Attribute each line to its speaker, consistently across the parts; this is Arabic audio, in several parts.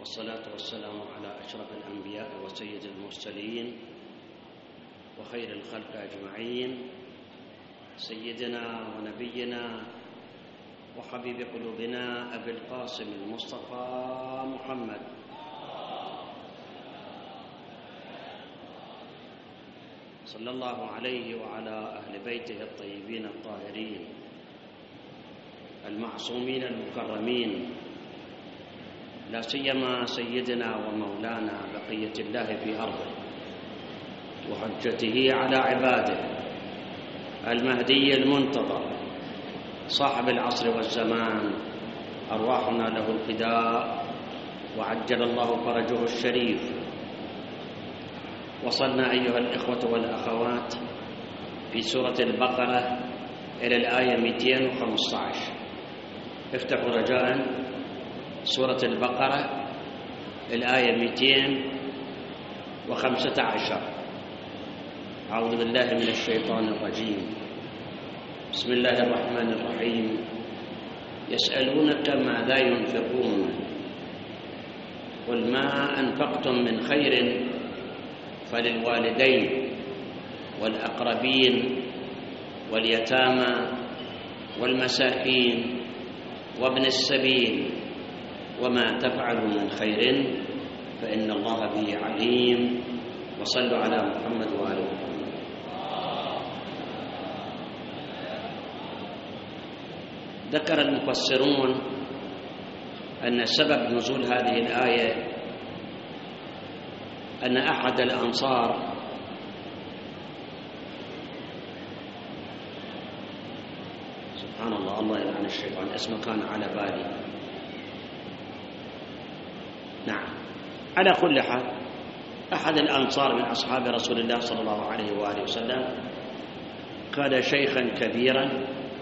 Speaker 1: والصلاة والسلام على أشرف الأنبياء وسيد المرسلين وخير الخلق أجمعين، سيدنا ونبينا وحبيب قلوبنا أبي القاسم المصطفى محمد صلى الله عليه وعلى أهل بيته الطيبين الطاهرين المعصومين المكرمين، لا سيما سيدنا ومولانا بقية الله في أرضه وحجته على عباده المهدي المنتظر صاحب العصر والزمان، أرواحنا له الفداء وعجل الله فرجه الشريف. وصلنا أيها الإخوة والأخوات في سورة البقرة إلى الآية 215. افتحوا رجاء سورة البقرة الآية 215. أعوذ بالله من الشيطان الرجيم. بسم الله الرحمن الرحيم. يسألونك ماذا ينفقون قل ما أنفقتم من خير فللوالدين والأقربين واليتامى والمساكين وابن السبيل وما تفعلوا من خير فإن الله به عليم. وصلوا على محمد وآل محمد. ذكر المفسرون أن سبب نزول هذه الآية أن أحد الأنصار سبحان الله، الله يلعن الشيطان، اسمه كان على بالي. نعم، على كل حال أحد الأنصار من أصحاب رسول الله صلى الله عليه وآله وسلم كان شيخا كبيرا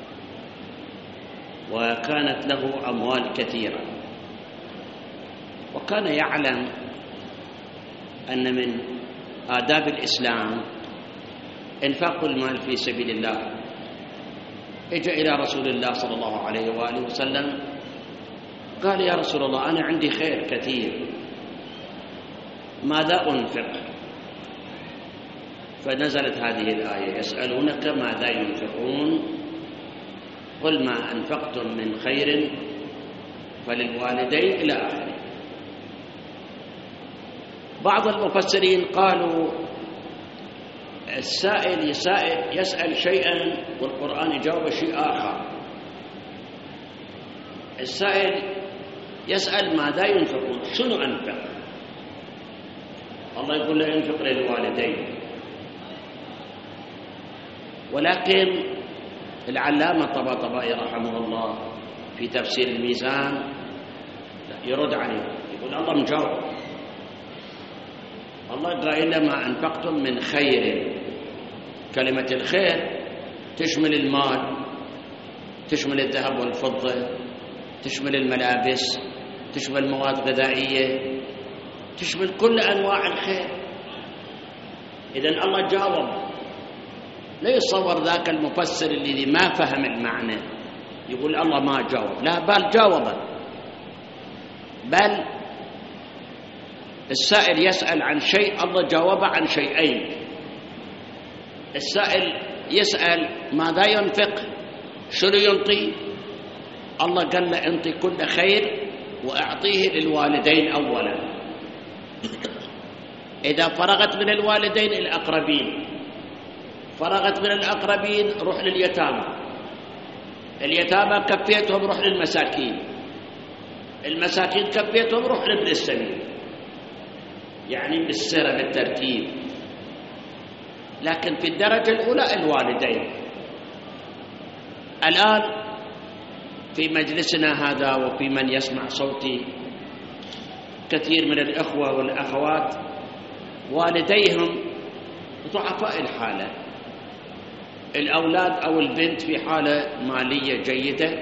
Speaker 1: وكانت له أموال كثيرة، وكان يعلم أن من آداب الإسلام إنفاق المال في سبيل الله. اجى إلى رسول الله صلى الله عليه وآله وسلم قال: يا رسول الله، أنا عندي خير كثير، ماذا أنفق؟ فنزلت هذه الآية: يسألونك ماذا ينفقون قل ما أنفقتم من خير فللوالدين إلى آخره. بعض المفسرين قالوا السائل يسأل شيئا والقرآن يجاوب شيء آخر. السائل يسأل ماذا ينفقون، شنو أنفق؟ الله يقول له ينفق للوالدين، ولكن العلامة الطباطبائي رحمه الله في تفسير الميزان يرد عليه، يقول الله مجاوب، الله قائل له ما أنفقتم من خير. كلمة الخير تشمل المال، تشمل الذهب والفضة، تشمل الملابس، تشمل مواد غذائية، تشمل كل أنواع الخير. إذن الله جاوب. لا يتصور ذاك المفسر الذي ما فهم المعنى يقول الله ما جاوب، لا، بل جاوب. بل السائل يسأل عن شيء، الله جاوب عن شيئين. السائل يسأل ماذا ينفق، شنو ينطي؟ الله قال له انطي كل خير وأعطيه للوالدين أولا، إذا فرغت من الوالدين الأقربين، فرغت من الأقربين روح لليتامى، اليتامى كفيتهم روح للمساكين، المساكين كفيتهم روح لابن السبيل، يعني بالسرة بالترتيب. لكن في الدرجة الأولى الوالدين. الآن في مجلسنا هذا وفي من يسمع صوتي كثير من الأخوة والأخوات والديهم ضعفاء الحالة، الأولاد أو البنت في حالة مالية جيدة،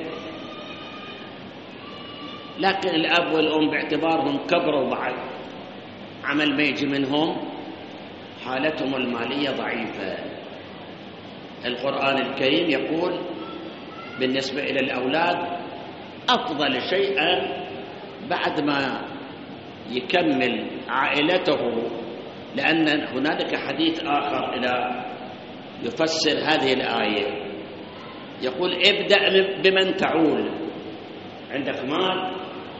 Speaker 1: لكن الأب والأم باعتبارهم كبروا بعد عمل ما يجي منهم حالتهم المالية ضعيفة. القرآن الكريم يقول بالنسبة إلى الأولاد أفضل شيئا بعد ما يكمل عائلته، لأن هنالك حديث آخر إلى يفسر هذه الآية، يقول ابدأ بمن تعول. عندك مال،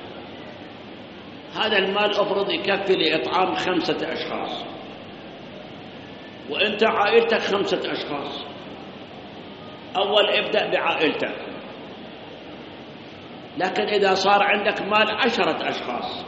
Speaker 1: هذا المال أفرض يكفي لإطعام 5 أشخاص، وأنت عائلتك 5 أشخاص، أول ابدأ بعائلتك. لكن إذا صار عندك مال 10 أشخاص،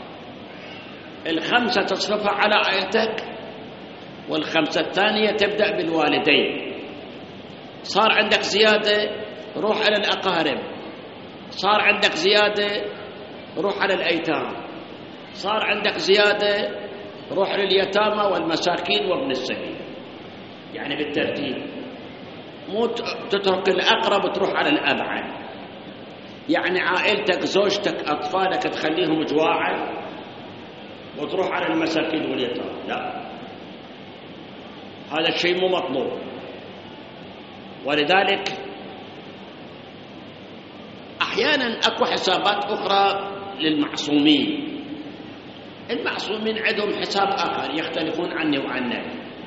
Speaker 1: 5 تصرفها على عائلتك، وال5 الثانية تبدأ بالوالدين. صار عندك زيادة روح على الأقارب، صار عندك زيادة روح على الأيتام، صار عندك زيادة روح لليتامى والمساكين وابن السبيل، يعني بالترتيب، مو تترك الأقرب وتروح على الأبعد. يعني عائلتك زوجتك أطفالك تخليهم جواعا وتروح على المساكين واليتامى، لا، هذا الشيء مو مطلوب. ولذلك أحيانا أكو حسابات أخرى للمعصومين. المعصومين عندهم حساب آخر يختلفون عني وعنك.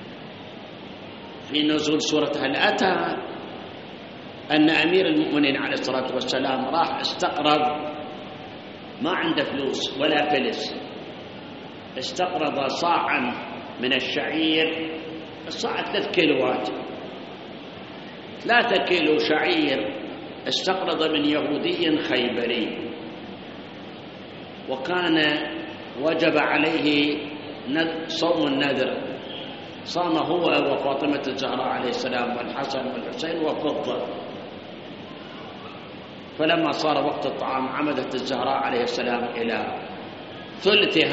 Speaker 1: في نزول سورة هل أتى أن أمير المؤمنين عليه الصلاة والسلام راح استقرض، ما عنده فلوس ولا فلس، استقرض صاعا من الشعير، الصاع 3 كيلوات، 3 كيلو شعير استقرض من يهودي خيبري، وكان وجب عليه صوم النذر، صام هو وفاطمة الزهراء عليه السلام والحسن والحسين وفضة. فلما صار وقت الطعام عمدت الزهراء عليه السلام إلى ثلث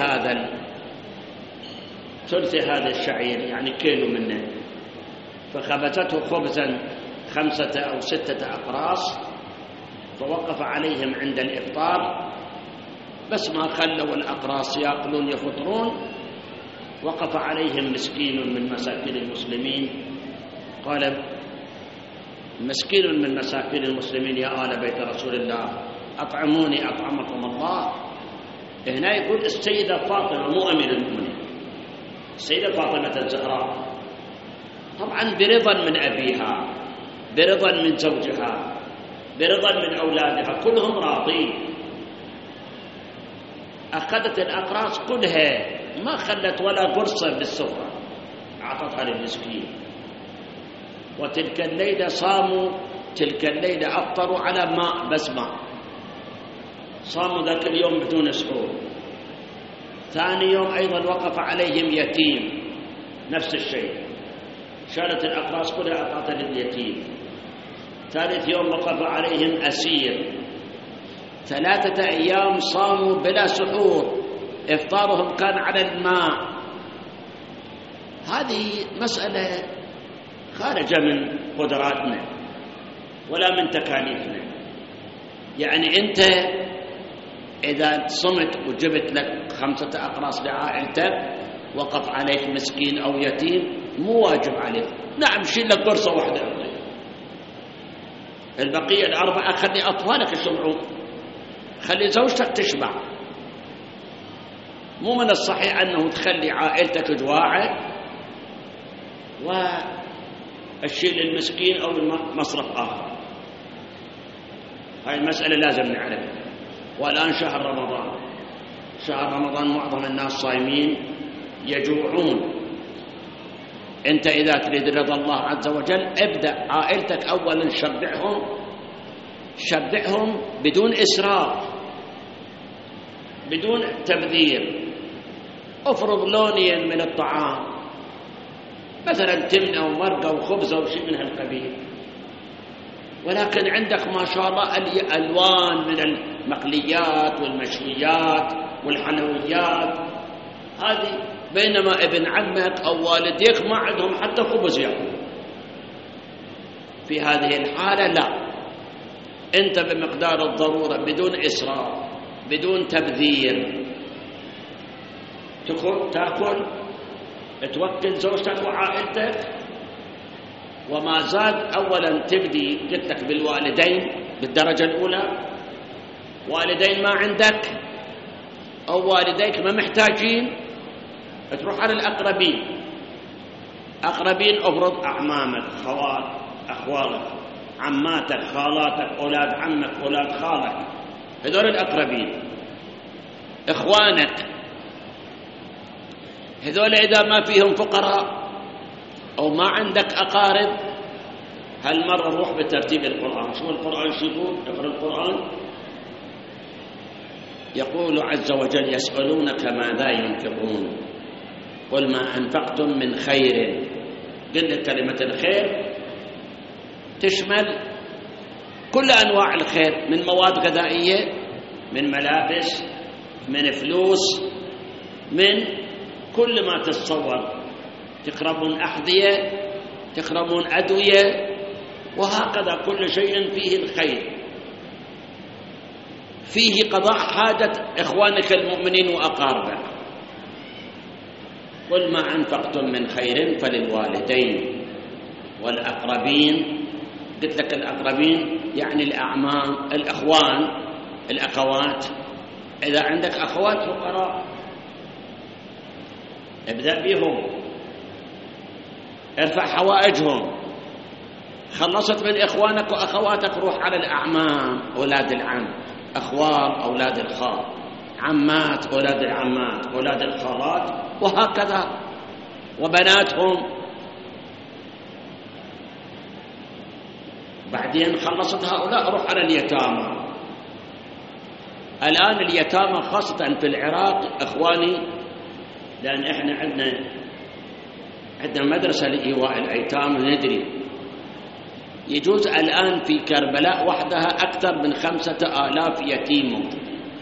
Speaker 1: هذا الشعير، يعني كيلو منه، فخبزته خبزا 5 أو 6 أقراص، فوقف عليهم عند الإفطار، بس ما خلوا الأقراص يأكلون يفطرون، وقف عليهم مسكين من مساكين المسلمين، قال مسكين من مساكين المسلمين يا آل بيت رسول الله أطعموني أطعمكم الله. هنا يقول السيدة فاطمة، مو أمير المؤمنين، السيدة فاطمة الزهراء، طبعا برضا من أبيها، برضا من زوجها، برضا من أولادها، كلهم راضين، أخذت الأقراص كلها، ما خلت ولا قرصة بالسفرة، أعطتها للمسكين. وتلك الليلة صاموا، تلك الليلة أفطروا على ماء، بس ماء، صاموا ذاك اليوم بدون سحور. ثاني يوم أيضا وقف عليهم يتيم، نفس الشيء، شالت الأقراص كلها أعطتها لليتيم. ثالث يوم وقف عليهم أسير. 3 أيام صاموا بلا سحور، إفطارهم كان على الماء. هذه مسألة خارجة من قدراتنا ولا من تكاليفنا. يعني أنت إذا صمت وجبت لك 5 أقراص لعائلتك، وقف عليك مسكين أو يتيم، مو واجب عليك، نعم شيل لك قرصة واحدة، البقية ال4 خلي أطفالك يشبعون، خلي زوجتك تشبع. مو من الصحيح أنه تخلي عائلتك جواعة والشيء للمسكين أو مصرف آخر. هاي المسألة لازم نعرفها. والآن شهر رمضان، شهر رمضان معظم الناس صايمين يجوعون. أنت إذا تريد رضا الله عز وجل ابدأ عائلتك أولا، شبعهم بدون إسراف، بدون تبذير. افرض لونيا من الطعام، مثلا تمنة ومرقة وخبزة وشيء من هالقبيل، ولكن عندك ما شاء الله ألوان من المقليات والمشويات والحلويات هذه، بينما ابن عمك أو والديك ما عندهم حتى خبز يأكل. في هذه الحالة لا، أنت بمقدار الضرورة، بدون إسراف، بدون تبذير، تأكل، توكل زوجتك وعائلتك. وما زاد أولا تبدي قلت لك بالوالدين بالدرجة الأولى، والدين ما عندك أو والديك ما محتاجين، تروح على الأقربين. أقربين أفرض أعمامك، أخوالك، عماتك، خالاتك، أولاد عمك، أولاد خالك، هذول الأقربين. إخوانك هذول إذا ما فيهم فقراء أو ما عندك أقارب، هالمرة روح بترتيب القرآن. شو القرآن شو يقول؟ اقرأ القرآن. يقول عز وجل: يسألونك ماذا ينفقون قل ما أنفقتم من خير. قلنا كلمة الخير تشمل كل أنواع الخير، من مواد غذائية، من ملابس، من فلوس، من كل ما تتصور. تقربون أحذية، تقربون أدوية، وهكذا كل شيء فيه الخير، فيه قضاء حاجة إخوانك المؤمنين وأقاربك. قل ما أنفقتم من خير فللوالدين والأقربين. قلت لك الأقربين يعني الأعمام، الأخوان، الأخوات. إذا عندك أخوات فقراء ابدأ بهم، ارفع حوائجهم. خلصت من إخوانك وأخواتك، روح على الأعمام، أولاد العم، أخوال أولاد الخال، عمات أولاد العمات، أولاد الخالات، وهكذا، وبناتهم. بعدين خلصت هؤلاء، روح على اليتامى. الآن اليتامى خاصة في العراق إخواني، لأن إحنا عندنا مدرسة لإيواء الأيتام، ندري يجوز الآن في كربلاء وحدها أكثر من 5000 يتيم موجود.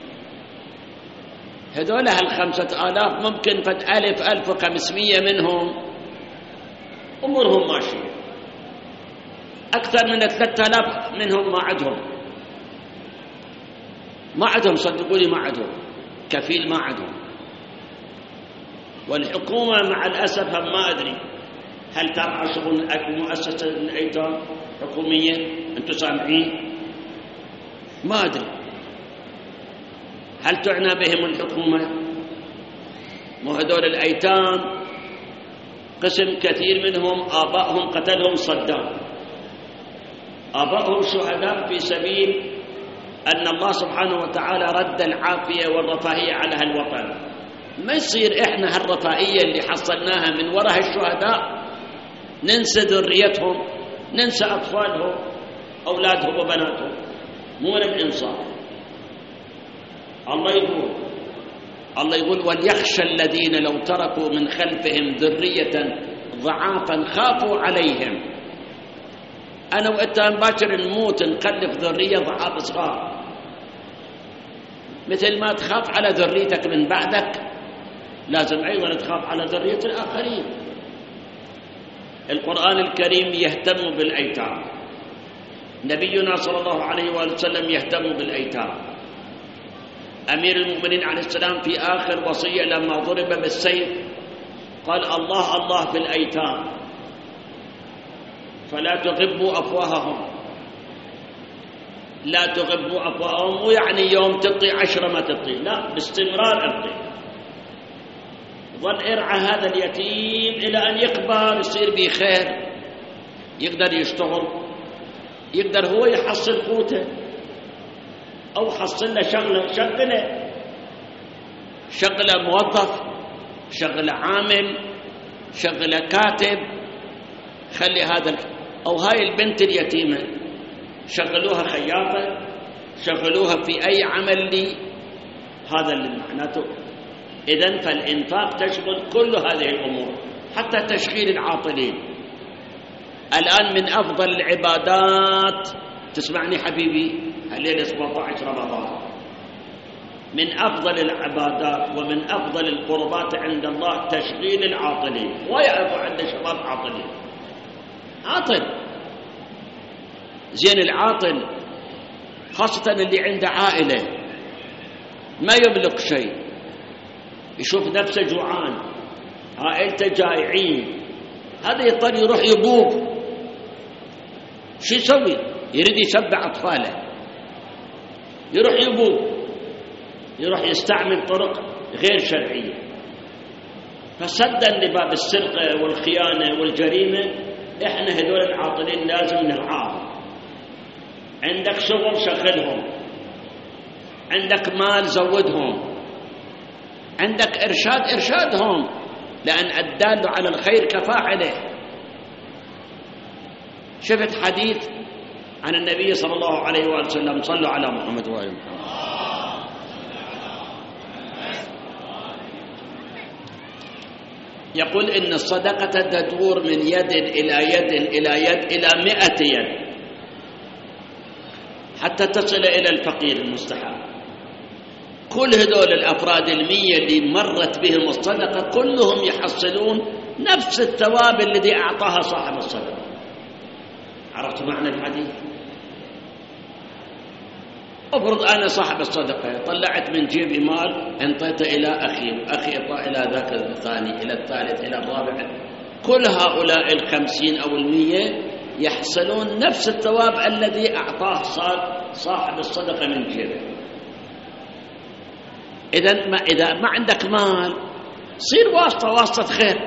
Speaker 1: هذول 5000 ممكن قد 1500 منهم أمورهم ماشية، أكثر من 3000 منهم ما عندهم صدقوني، ما عندهم كفيل، ما عندهم. والحكومة مع الأسف ما أدري هل ترعى شغل مؤسسة الأيتام حكومية؟ أنتم سامعين؟ ما أدري هل تعنى بهم الحكومة؟ وهذول الأيتام قسم كثير منهم آبائهم قتلهم صدام، آبائهم شهداء في سبيل أن الله سبحانه وتعالى رد العافية والرفاهية على هالوطن. ما يصير إحنا هالرفاهية اللي حصلناها من وراء الشهداء ننسى ذريتهم، ننسى أطفالهم، أولادهم وبناتهم. مو من الإنصاف. الله يقول وليخشى الذين لو تركوا من خلفهم ذرية ضعافا خافوا عليهم. أنا وأنت باكر نموت، نخلف ذرية ضعاف صغار، مثل ما تخاف على ذريتك من بعدك لازم أيضا تخاف على ذرية الآخرين. القرآن الكريم يهتم بالأيتام، نبينا صلى الله عليه وآله وسلم يهتم بالأيتام. أمير المؤمنين عليه السلام في آخر وصية لما ضرب بالسيف قال: الله الله في الأيتام فلا تغبوا أفواههم. لا تغبوا أفواههم، مو يعني يوم تعطي 10 ما تعطي، لا، باستمرار أعطي. ظل ارعى هذا اليتيم إلى أن يكبر، يصير به خير، يقدر يشتغل، يقدر هو يحصل قوته، أو حصل له شغلة، شغلة موظف، شغلة عامل، شغلة كاتب. خلي هذا أو هاي البنت اليتيمة شغلوها خياطة، شغلوها في أي عمل لي، هذا اللي معناته. إذن فالإنفاق تشمل كل هذه الأمور، حتى تشغيل العاطلين. الآن من أفضل العبادات، تسمعني حبيبي، الليلة 17 رمضان، من أفضل العبادات ومن أفضل القربات عند الله تشغيل العاطلين. ويعرف عند شباب عاطل زين. العاطل خاصة اللي عنده عائلة ما يملك شيء، يشوف نفسه جوعان، عائلته جائعين، هذا يضطر يروح يبوق. شو يسوي؟ يريد يشبع أطفاله، يروح يبوق. يروح يستعمل طرق غير شرعية. فصدا لباب السرقة والخيانة والجريمة، إحنا هذول العاطلين لازم نرعاهم. عندك شغل شغلهم، عندك مال زودهم، عندك إرشاد إرشادهم، لأن الدال على الخير كفاعله. شفت حديث عن النبي صلى الله عليه وآله وسلم، صلوا على محمد وآل محمد، يقول إن الصدقة تدور من يد إلى يد إلى يد إلى 100 يد حتى تصل إلى الفقير المستحق. كل هذول الأفراد 100 اللي مرت بهم الصدقة كلهم يحصلون نفس الثواب الذي أعطاها صاحب الصدقة. عرفت معنى الحديث؟ أفرض أنا صاحب الصدقة، طلعت من جيبي مال انطيته إلى أخي، أخي أعطى إلى ذاك الثاني، إلى الثالث، إلى الرابع، كل هؤلاء 50 أو 100 يحصلون نفس الثواب الذي أعطاه صاحب الصدقة من جيبه. إذا ما عندك مال، صير واسطة خير،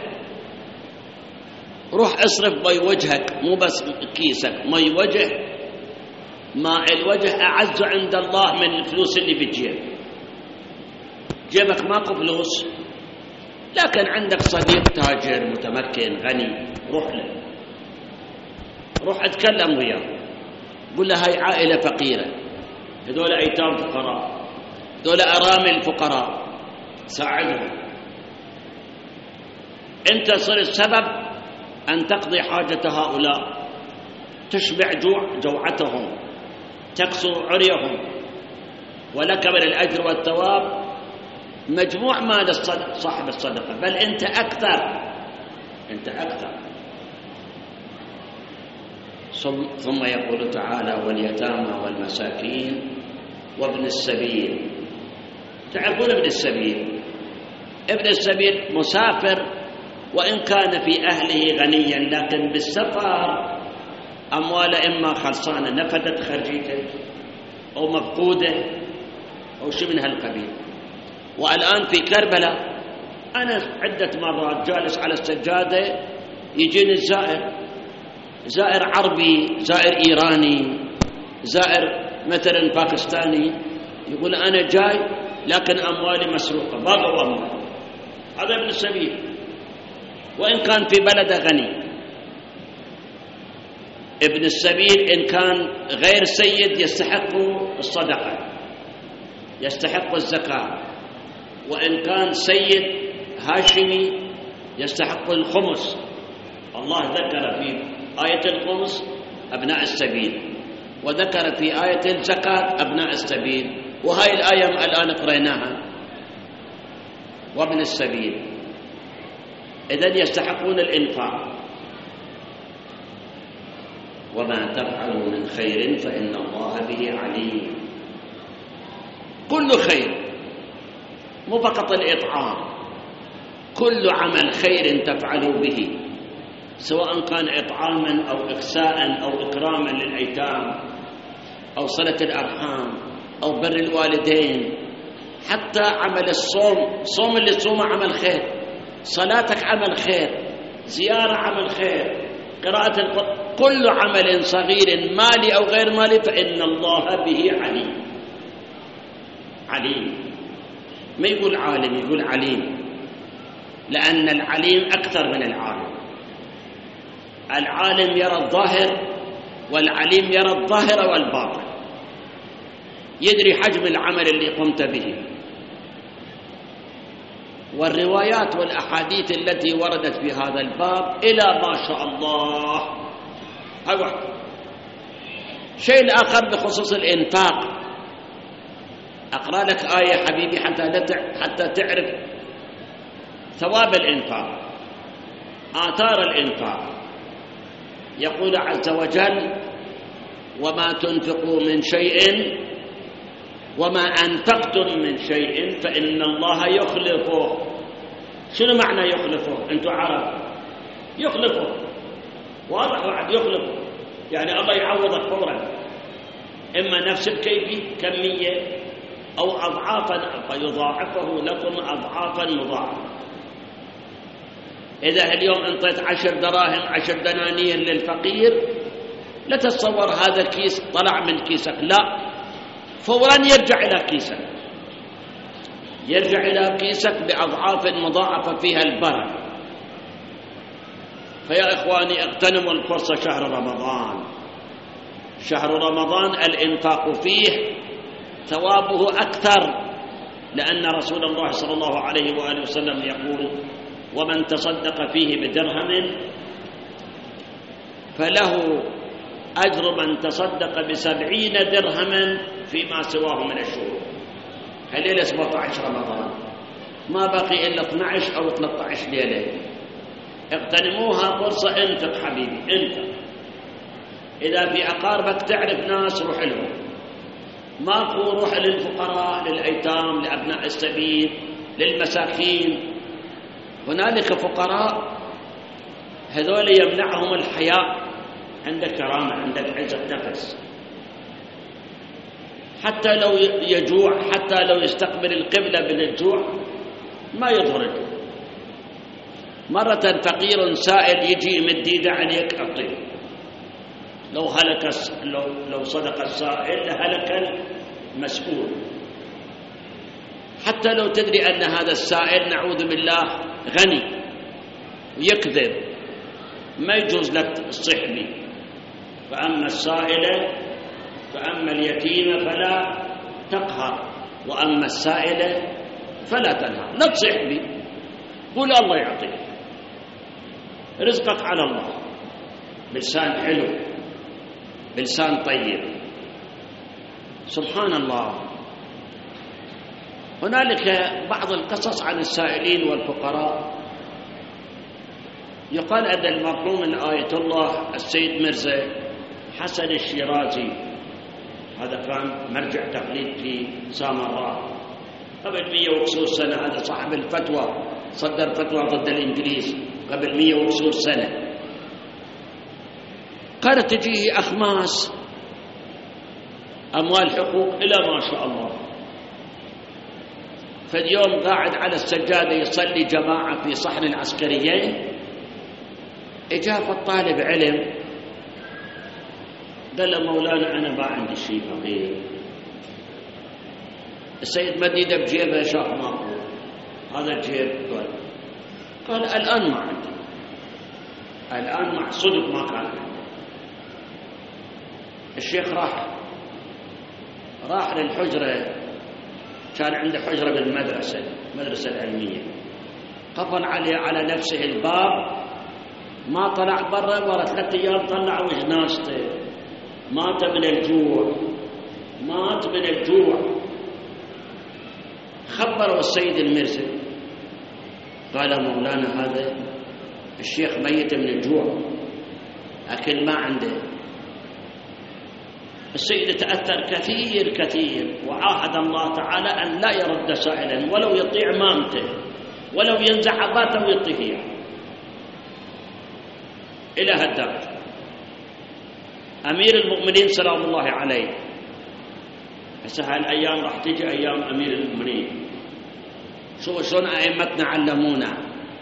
Speaker 1: روح اصرف مي وجهك، مو بس كيسك، مي وجه. ماء الوجه أعز عند الله من الفلوس اللي بتجيب. جيبك ماكو فلوس، لكن عندك صديق تاجر متمكن غني، روح له، روح اتكلم وياه، قل له هاي عائلة فقيرة، هذول أيتام فقراء، هذول أرامل فقراء، ساعدهم. أنت صرت سبب أن تقضي حاجة هؤلاء، تشبع جوعتهم، تكسر عريهم، ولك من الأجر والثواب مجموع مال صاحب الصدقة، بل أنت أكثر. ثم يقول تعالى واليتامى والمساكين وابن السبيل. تعرفون ابن السبيل؟ ابن السبيل مسافر وإن كان في أهله غنيا، لكن بالسفر أمواله إما خلصانة نفدت خرجيته أو مفقودة أو شيء من هالقبيل. والآن في كربلاء أنا عدة مرات جالس على السجادة، يجيني زائر عربي، زائر إيراني، زائر مثلا باكستاني، يقول أنا جاي لكن أموالي مسروقة، باقوا أموال. هذا ابن السبيل وإن كان في بلده غني. ابن السبيل إن كان غير سيد يستحق الصدقة، يستحق الزكاة، وإن كان سيد هاشمي يستحق الخمس. الله ذكر في آية الخمس أبناء السبيل، وذكر في آية الزكاة أبناء السبيل، وهاي الآية الآن قرأناها، وابن السبيل إذن يستحقون الإنفاق. وما تفعلوا من خير فإن الله به عليم. كل خير، مو فقط الإطعام، كل عمل خير تفعلوا به، سواء كان إطعاما أو إكساء أو إكراما للأيتام أو صلة الأرحام أو بر الوالدين، حتى عمل الصوم اللي تصومه عمل خير، صلاتك عمل خير، زيارة عمل خير، قراءة القرآن، كل عمل صغير مالي أو غير مالي فإن الله به عليم. عليم، ما يقول عالم، يقول عليم، لأن العليم أكثر من العالم. العالم يرى الظاهر والعليم يرى الظاهر والباطن، يدري حجم العمل اللي قمت به. والروايات والأحاديث التي وردت في هذا الباب إلى ما شاء الله. هذا شيء الآخر بخصوص الإنفاق، أقرأ لك آية حبيبي حتى تعرف ثواب الإنفاق، آثار الإنفاق. يقول عز وجل وما تنفقوا من شيء وما أنفقتم من شيء فإن الله يخلفه. شنو معنى يخلفه؟ أنتم عرب، يخلفه واضح، واحد يخلفه يعني الله يعوضك فورا، إما نفس الكيفية كمية أو أضعافا، فيضاعفه لكم أضعافا مضاعفة. إذا اليوم انطيت 10 دراهم 10 دنانير للفقير، لا تتصور هذا كيس طلع من كيسك، لا، فورا يرجع إلى كيسك، يرجع إلى كيسك بأضعاف مضاعفة فيها البركة. فيا إخواني اغتنموا الفرصة، شهر رمضان، شهر رمضان الإنفاق فيه ثوابه أكثر، لأن رسول الله صلى الله عليه وآله وسلم يقول: ومن تصدق فيه بدرهم فله أجر من تصدق ب70 درهما فيما سواه من الشهور. هالليلة 17 رمضان، ما بقي إلا 12 أو 13 ليلة، اغتنموها فرصة. انفق حبيبي، انفق. إذا في أقاربك تعرف ناس روح لهم، ماكو روح للفقراء، للأيتام، لأبناء السبيل، للمساكين. هنالك فقراء هذول يمنعهم الحياء، عندك كرامة، عندك عزة نفس، حتى لو يجوع، حتى لو يستقبل القبلة من الجوع ما يضرك. مرة فقير سائل يجي يمد ايده عليك أعطيه، لو صدق السائل لهلك المسؤول. حتى لو تدري أن هذا السائل نعوذ بالله غني ويكذب، ما يجوز لك تصح به. فأما السائلة، فأما اليتيمة فلا تقهر، وأما السائلة فلا تنهر. لا تصح به، قول الله يعطيك، رزقك على الله، بلسان حلو، بلسان طيب. سبحان الله. هنالك بعض القصص عن السائلين والفقراء. يقال أن المرحوم من آية الله السيد مرزا حسن الشيرازي، هذا كان مرجع تقليد في سامراء قبل 100 وكسور سنة، هذا صاحب الفتوى، صدر فتوى ضد الإنجليز قبل 100 وكسور سنة. قالت تجيه أخماس أموال حقوق إلى ما شاء الله. فاليوم قاعد على السجادة يصلي جماعة في صحن العسكريين، إجاب الطالب علم قال له: مولانا أنا ما عندي شيء فقير. السيد مديده بجيبه شاف ماكو، هذا الجيب قال الآن ما عندي، الآن مع صدق ما كان عندي. الشيخ راح للحجرة، كان عنده حجرة بالمدرسة، المدرسة العلمية، قفل على نفسه الباب، ما طلع برا. ورا 3 أيام طلع وجنازته، مات من الجوع، مات من الجوع. خبروا السيد المرزي، قال: مولانا هذا الشيخ ميت من الجوع، أكل ما عنده. السيد تأثر كثير كثير، وعاهد الله تعالى أن لا يرد سائلا ولو يطيع مامته، ولو ينزع عباته ويطيه إياه، إلى هالدرجة. أمير المؤمنين سلام الله عليه، هسه هالأيام راح تجي أيام أمير المؤمنين. شوفوا شلون أئمتنا علمونا.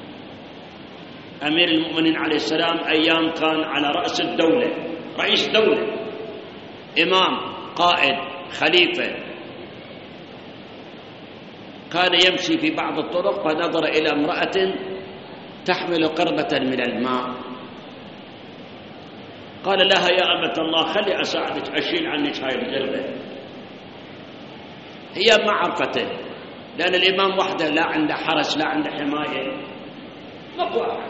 Speaker 1: أمير المؤمنين عليه السلام أيام كان على رأس الدولة، رئيس دولة، إمام، قائد، خليفة. كان يمشي في بعض الطرق فنظر إلى امرأة تحمل قربة من الماء، قال لها: يا أمة الله خلي أساعدك أشيل عنك هاي القربة. هي ما عرفته، لأن الإمام وحده لا عنده حرس، لا عنده حماية، ماكو أحد.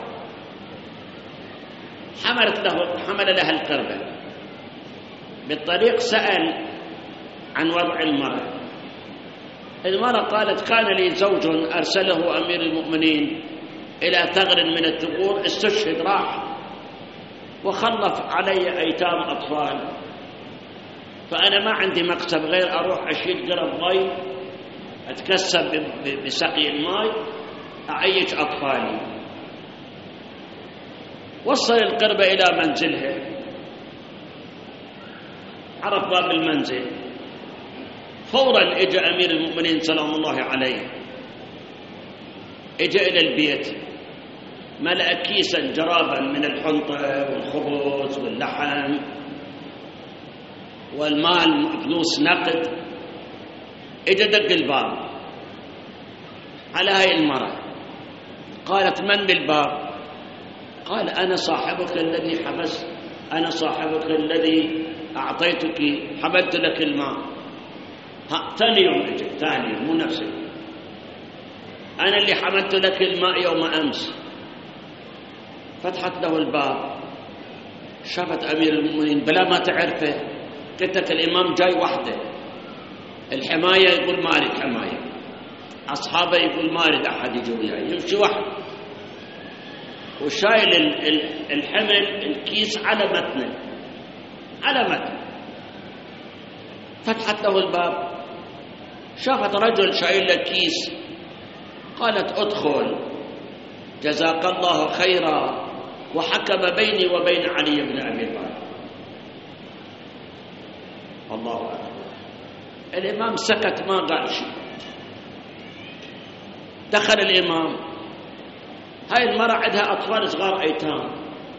Speaker 1: حمل لها القربة. بالطريق سأل عن وضع المرأة. المرأة قالت: كان لي زوج أرسله أمير المؤمنين إلى ثغر من الثغور، استشهد، راح وخلف علي أيتام أطفال، فأنا ما عندي مكسب غير أروح أشيل قرب مي، أتكسب بسقي الماء، أعيش أطفالي. وصل القربة إلى منزلها، عرف باب المنزل، فورا اجى أمير المؤمنين سلام الله عليه، اجى إلى البيت، ملأ كيسا جرابا من الحنطة والخبز واللحم والمال فلوس نقد. اجى دق الباب على هاي المرأة، قالت: من بالباب؟ قال: أنا صاحبك الذي حبست، أنا صاحبك الذي أعطيتك، حملت لك الماء. ثاني يوم اجى، ثاني يوم، مو نفس اليوم. أنا اللي حملت لك الماء يوم أمس. فتحت له الباب، شافت أمير المؤمنين بلا ما تعرفه. قلت لك الإمام جاي وحده، الحماية يقول ما أريد حماية، أصحابه يقول ما أريد أحد يجي وياي، يمشي وحده، وشايل الحمل الكيس على متنه، على متنه. فتحت له الباب، شافت رجل شايل له كيس، قالت: ادخل جزاك الله خيرا، وحكم بيني وبين علي بن أبي طالب. الله أكبر. الإمام سكت، ما قال شيء. دخل الإمام، هاي المرأة عندها أطفال صغار أيتام،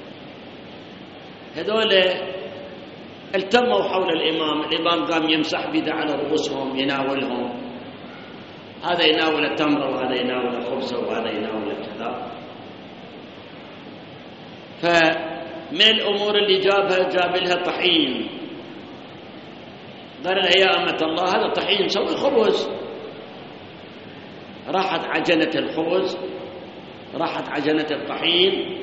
Speaker 1: هذول التموا حول الإمام. الإمام قام يمسح بيده على رؤوسهم، يناولهم، هذا يناول التمر وهذا يناول خبزه وهذا يناول كذا. فمن الأمور اللي جابها، جاب لها طحين، قال لها: يا أمة الله هذا طحين، سوي خبز. راحت عجنة الخبز، راحت عجنة الطحين.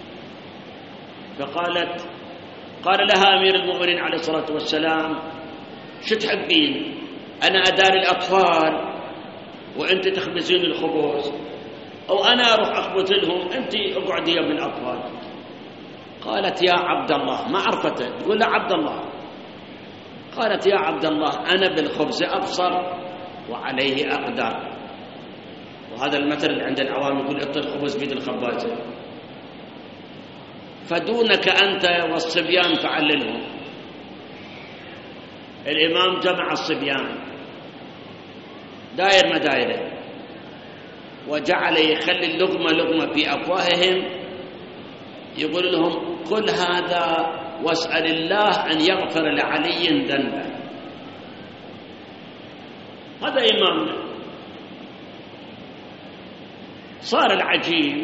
Speaker 1: فقالت، قال لها أمير المؤمنين عليه الصلاة والسلام: شو تحبين؟ أنا أداري الأطفال وأنت تخبزين الخبز، أو أنا أروح أخبز لهم، أنت اقعدي يا ابن الأطفال. قالت: يا عبد الله، ما عرفته، تقول له عبد الله. قالت: يا عبد الله أنا بالخبز أبصر وعليه أقدر. وهذا المثل اللي عند العوام يقول: اعطي الخبز بيد الخبازة. فدونك أنت والصبيان فعللهم. الإمام جمع الصبيان داير مدايره، وجعل يخلي اللقمة لقمة في أفواههم، يقول لهم: كل هذا واسأل الله أن يغفر لعلي ذنبه. هذا إمامنا. صار العجيب،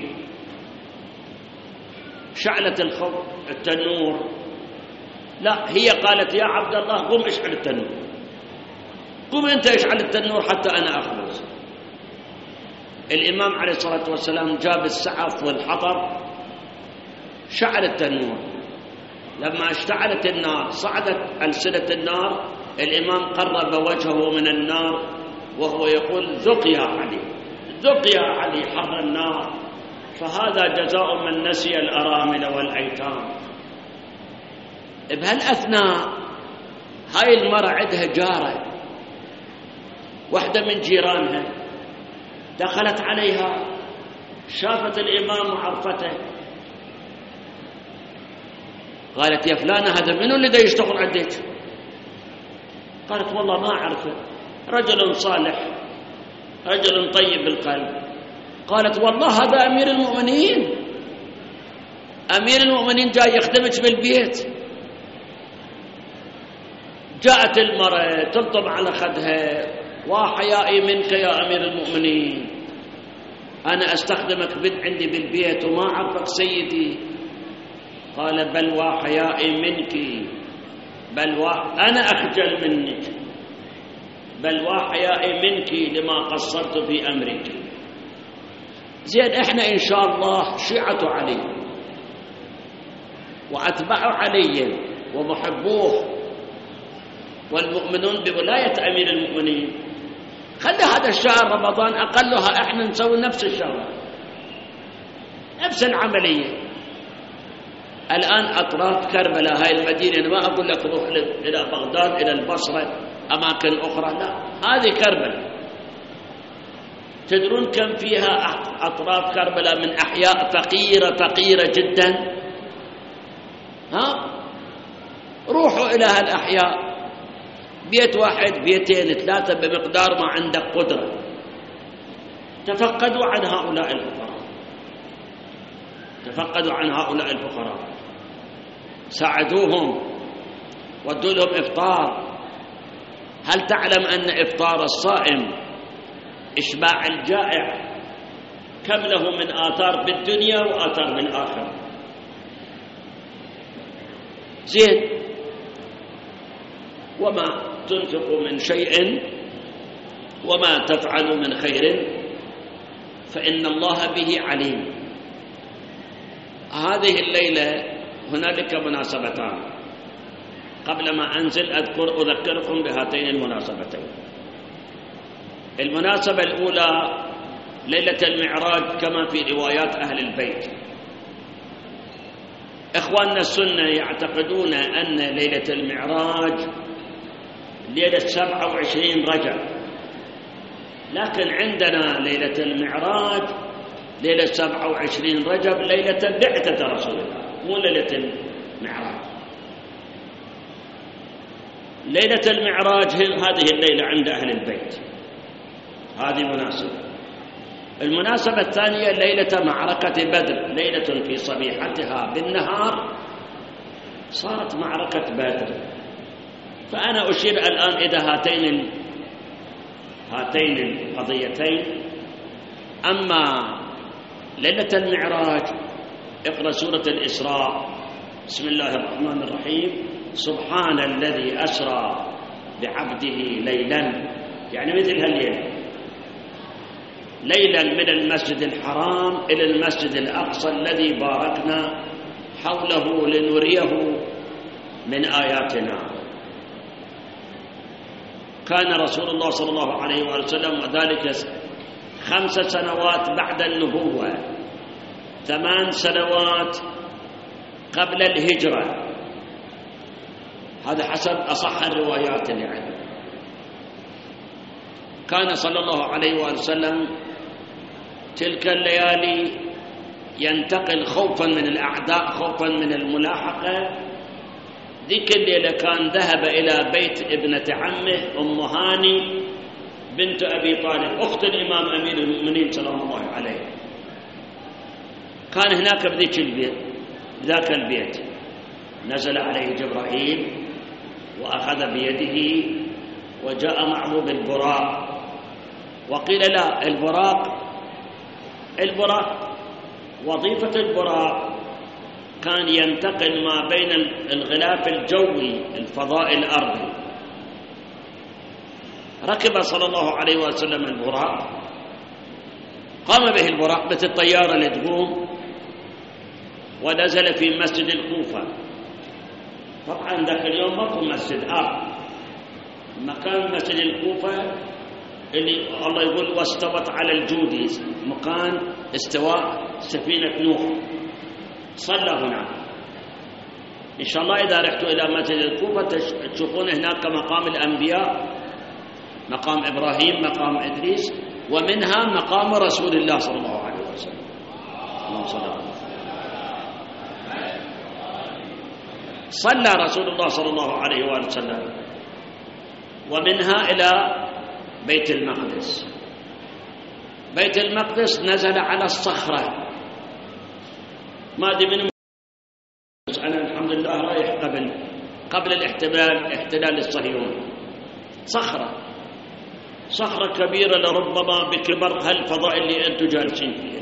Speaker 1: شعلة التنور، لا، هي قالت: يا عبد الله قم اشعل التنور، قم أنت اشعل التنور حتى أنا أخبز. الإمام عليه الصلاة والسلام جاب السعف والحطب، شعل التنور. لما اشتعلت النار، صعدت ألسنة النار، الإمام قرب وجهه من النار وهو يقول: ذق يا علي، ذق يا علي حر النار، فهذا جزاء من نسي الأرامل والأيتام. بهالأثناء هاي المرأة عندها جارة، واحدة من جيرانها، دخلت عليها، شافت الإمام وعرفته، قالت: يا فلانة هذا منو اللي دا يشتغل عندك؟ قالت: والله ما أعرفه، رجل صالح، رجل طيب القلب. قالت: والله هذا أمير المؤمنين، أمير المؤمنين جاي يخدمك بالبيت. جاءت المرأة تلطم على خدها: وحيائي منك يا أمير المؤمنين، أنا أستخدمك بنت عندي بالبيت وما أعرفك سيدي. قال: بل وحيائي منك، أنا أخجل منك، بل وحيائي منك لما قصرت في أمرك. زين، إحنا إن شاء الله شيعة علي وأتباع علي ومحبوه والمؤمنون بولاية أمير المؤمنين، خلي هذا الشهر رمضان أقلها إحنا نسوي نفس الشهر، نفس العملية. الآن أطراف كربلاء، هاي المدينة، أنا ما أقول لك روح إلى بغداد، إلى البصرة، أماكن أخرى، لا، هذه كربلاء. تدرون كم فيها أطراف كربلاء من أحياء فقيرة جدا؟ روحوا إلى هالأحياء، بيت واحد، بيتين، 3 بمقدار ما عندك قدرة. تفقدوا عن هؤلاء الفقراء، تفقدوا عن هؤلاء الفقراء، ساعدوهم، ودوا لهم إفطار. هل تعلم أن إفطار الصائم إشباع الجائع كم له من آثار بالدنيا وآثار بالآخرة؟ زين. وما تنفقوا من شيء وما تفعلوا من خير فإن الله به عليم. هذه الليلة هنالك مناسبتان، قبل ما أنزل أذكركم بهاتين المناسبتين. المناسبة الأولى ليلة المعراج كما في روايات أهل البيت. إخواننا السنة يعتقدون أن ليلة المعراج ليلة 27 رجب، لكن عندنا ليلة المعراج ليلة 27 رجب ليلة بعثة رسول الله، مو ليلة المعراج. ليلة المعراج هذه الليلة عند أهل البيت، هذه مناسبة. المناسبة الثانية ليلة معركة بدر، ليلة في صبيحتها بالنهار صارت معركة بدر. فأنا أشير الآن إلى هاتين القضيتين. أما ليلة المعراج اقرأ سورة الإسراء. بسم الله الرحمن الرحيم. سبحان الذي أسرى بعبده ليلا، يعني مثل هالليل، ليلا من المسجد الحرام إلى المسجد الأقصى الذي باركنا حوله لنريه من آياتنا. كان رسول الله صلى الله عليه وسلم وذلك 5 سنوات بعد النبوة، 8 سنوات قبل الهجرة، هذا حسب أصح الروايات يعني. كان صلى الله عليه وسلم تلك الليالي ينتقل خوفا من الأعداء، خوفا من الملاحقة. ذيك الليلة كان ذهب إلى بيت ابنة عمه أم هاني بنت أبي طالب أخت الإمام أمير المؤمنين سلام الله عليه. كان هناك بذاك البيت نزل عليه جبرائيل وأخذ بيده وجاء معه بالبراق. وقيل لا، البراق وظيفة البراق كان ينتقل ما بين الغلاف الجوي الفضاء الأرضي. ركب صلى الله عليه وسلم البراق، قام به البراق مثل الطيارة اللي تقوم، ونزل في مسجد الكوفة. طبعا ذاك اليوم ماكو مسجد مكان مسجد الكوفة اللي الله يقول واستوت على الجودي، مكان استواء سفينة نوح. صلى هناك. إن شاء الله إذا رحتوا إلى مسجد الكوفة تشوفون هناك مقام الأنبياء، مقام إبراهيم، مقام إدريس، ومنها مقام رسول الله صلى الله عليه وسلم. اللهم صل على محمد. صلى رسول الله صلى الله عليه وسلم ومنها إلى بيت المقدس. بيت المقدس نزل على الصخرة. ما أدري من أنا الحمد لله رايح قبل الاحتلال الصهيوني. صخرة كبيرة لربما بكبر هالفضاء اللي أنتم جالسين فيه.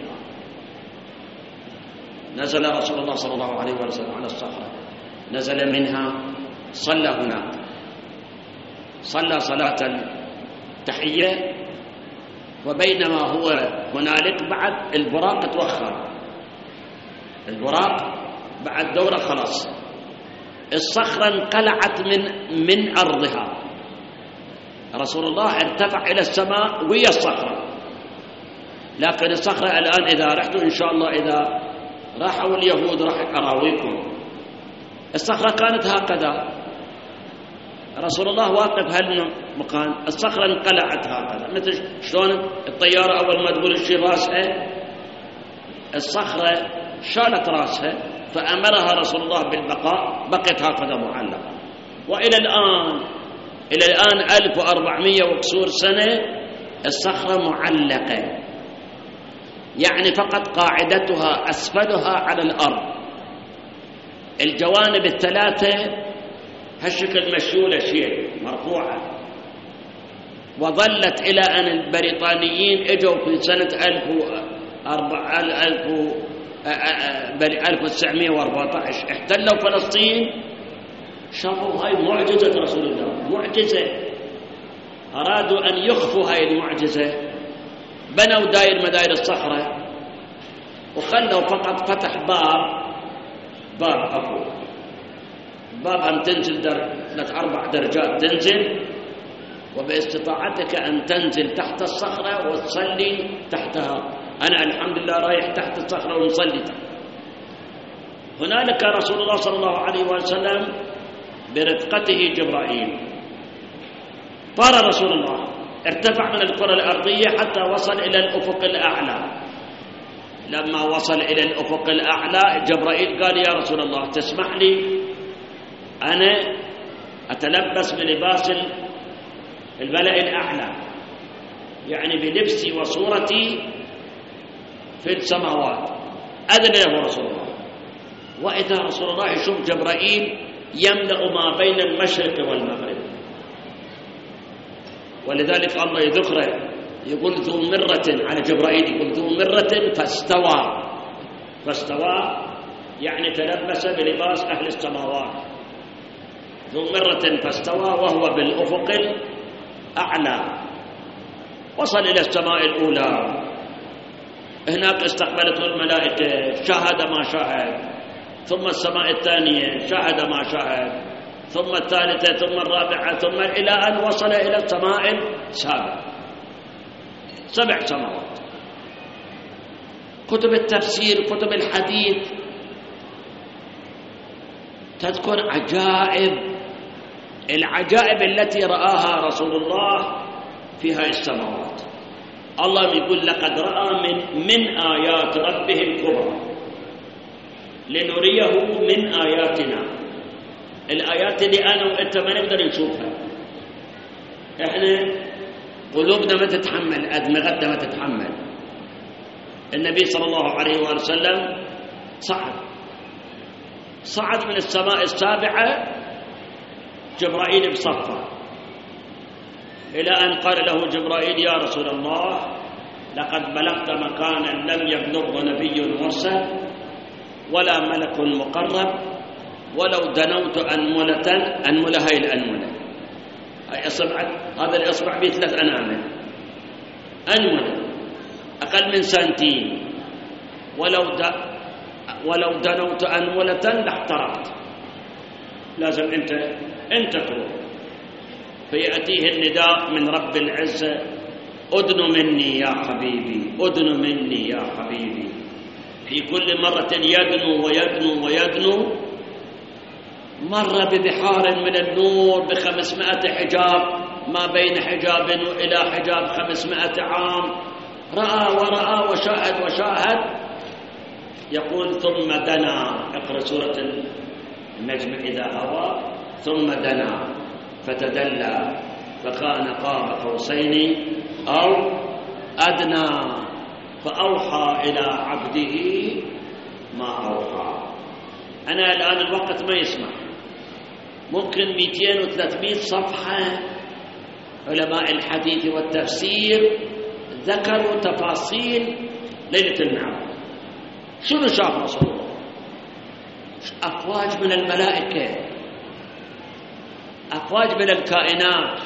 Speaker 1: نزل رسول الله صلى الله عليه وسلم على الصخرة، نزل منها، صلى هناك، صلى صلاة التحية. وبينما هو هنالك بعد البراق توخر، البراق بعد دورة خلاص، الصخرة انقلعت من أرضها. رسول الله ارتفع إلى السماء ويا الصخرة. لكن الصخرة الآن إذا رحتوا إن شاء الله، إذا راحوا اليهود راح أراويكم، الصخرة كانت هكذا. رسول الله واقف هالمكان، الصخرة انقلعت هكذا، مثل شلون الطيارة أول ما تقول الشيء راسها، الصخرة شالت راسها، فأمرها رسول الله بالبقاء، بقت هكذا معلقة. وإلى الآن إلى الآن 1400 وكسور سنة الصخرة معلقة، يعني فقط قاعدتها أسفلها على الأرض، الجوانب الثلاثة هالشكل مشلولة شيء مرفوعة. وظلت إلى أن البريطانيين اجوا في سنة 1914 احتلوا فلسطين، شافوا هاي معجزة رسول الله، معجزة، أرادوا أن يخفوا هاي المعجزة، بنوا داير مداير الصخرة وخلوا فقط فتح باب أن تنزل 3-4 درجات تنزل، وباستطاعتك أن تنزل تحت الصخرة وتصلي تحتها. أنا الحمد لله رايح تحت الصخرة ونصلي تحت. هنالك رسول الله صلى الله عليه وسلم برفقته جبرائيل، طار رسول الله، ارتفع من الكرة الأرضية حتى وصل إلى الأفق الأعلى. لما وصل إلى الأفق الأعلى جبرائيل قال: يا رسول الله تسمح لي أنا أتلبس بلباس الملأ الأعلى، يعني بلبسي وصورتي في السماوات. أذن له رسول الله. وإذا رسول الله يشوف جبرائيل يملأ ما بين المشرق والمغرب، ولذلك الله يذكره يقول ذو مرة على جبرائيل، يقول ذو مرة فاستوى يعني تلبس بلباس أهل السماوات. ذو مرة فاستوى وهو بالأفق الأعلى. وصل إلى السماء الأولى، هناك استقبلته الملائكة، شاهد ما شاهد، ثم السماء الثانية شاهد ما شاهد، ثم الثالثة، ثم الرابعة، ثم إلى أن وصل إلى السماء السابعة. 7 سماوات. كتب التفسير، كتب الحديث تذكر العجائب التي رآها رسول الله في هذه السماوات. الله يقول: لقد رأى من آيات ربه الكبرى لنريه من آياتنا. الآيات اللي أنا وأنت ما نقدر نشوفها، إحنا قلوبنا ما تتحمل، أدمغتنا ما تتحمل. النبي صلى الله عليه وسلم صعد من السماء السابعة جبرائيل بصفه، إلى أن قال له جبرائيل: يا رسول الله لقد بلغت مكانا لم يبلغه نبي مرسل ولا ملك مقرب، ولو دنوت أنملة هاي الأنملة، هاي هذا الإصبع به 3 أنامل، أنملة أقل من سنتين، ولو دنوت أنملة لاحترقت. لازم أنت تروح. فيأتيه النداء من رب العزة: أدن مني يا حبيبي، أدن مني يا حبيبي. في كل مرة يدنو ويدنو ويدنو، مر ببحار من النور ب500 حجاب، ما بين حجاب إلى حجاب 500 عام، رأى ورأى وشاهد. يقول: ثم دنا، اقرأ سورة النجم إذا هوى، ثم دنا فتدلى فكان قاب قوسين أو أدنى فأوحى إلى عبده ما أوحى. أنا الآن الوقت ما يسمح، ممكن 200 و300 صفحة علماء الحديث والتفسير ذكروا تفاصيل ليلة المعراج. شنو شاف رسول الله؟ أفواج من الملائكة، أفواج من الكائنات.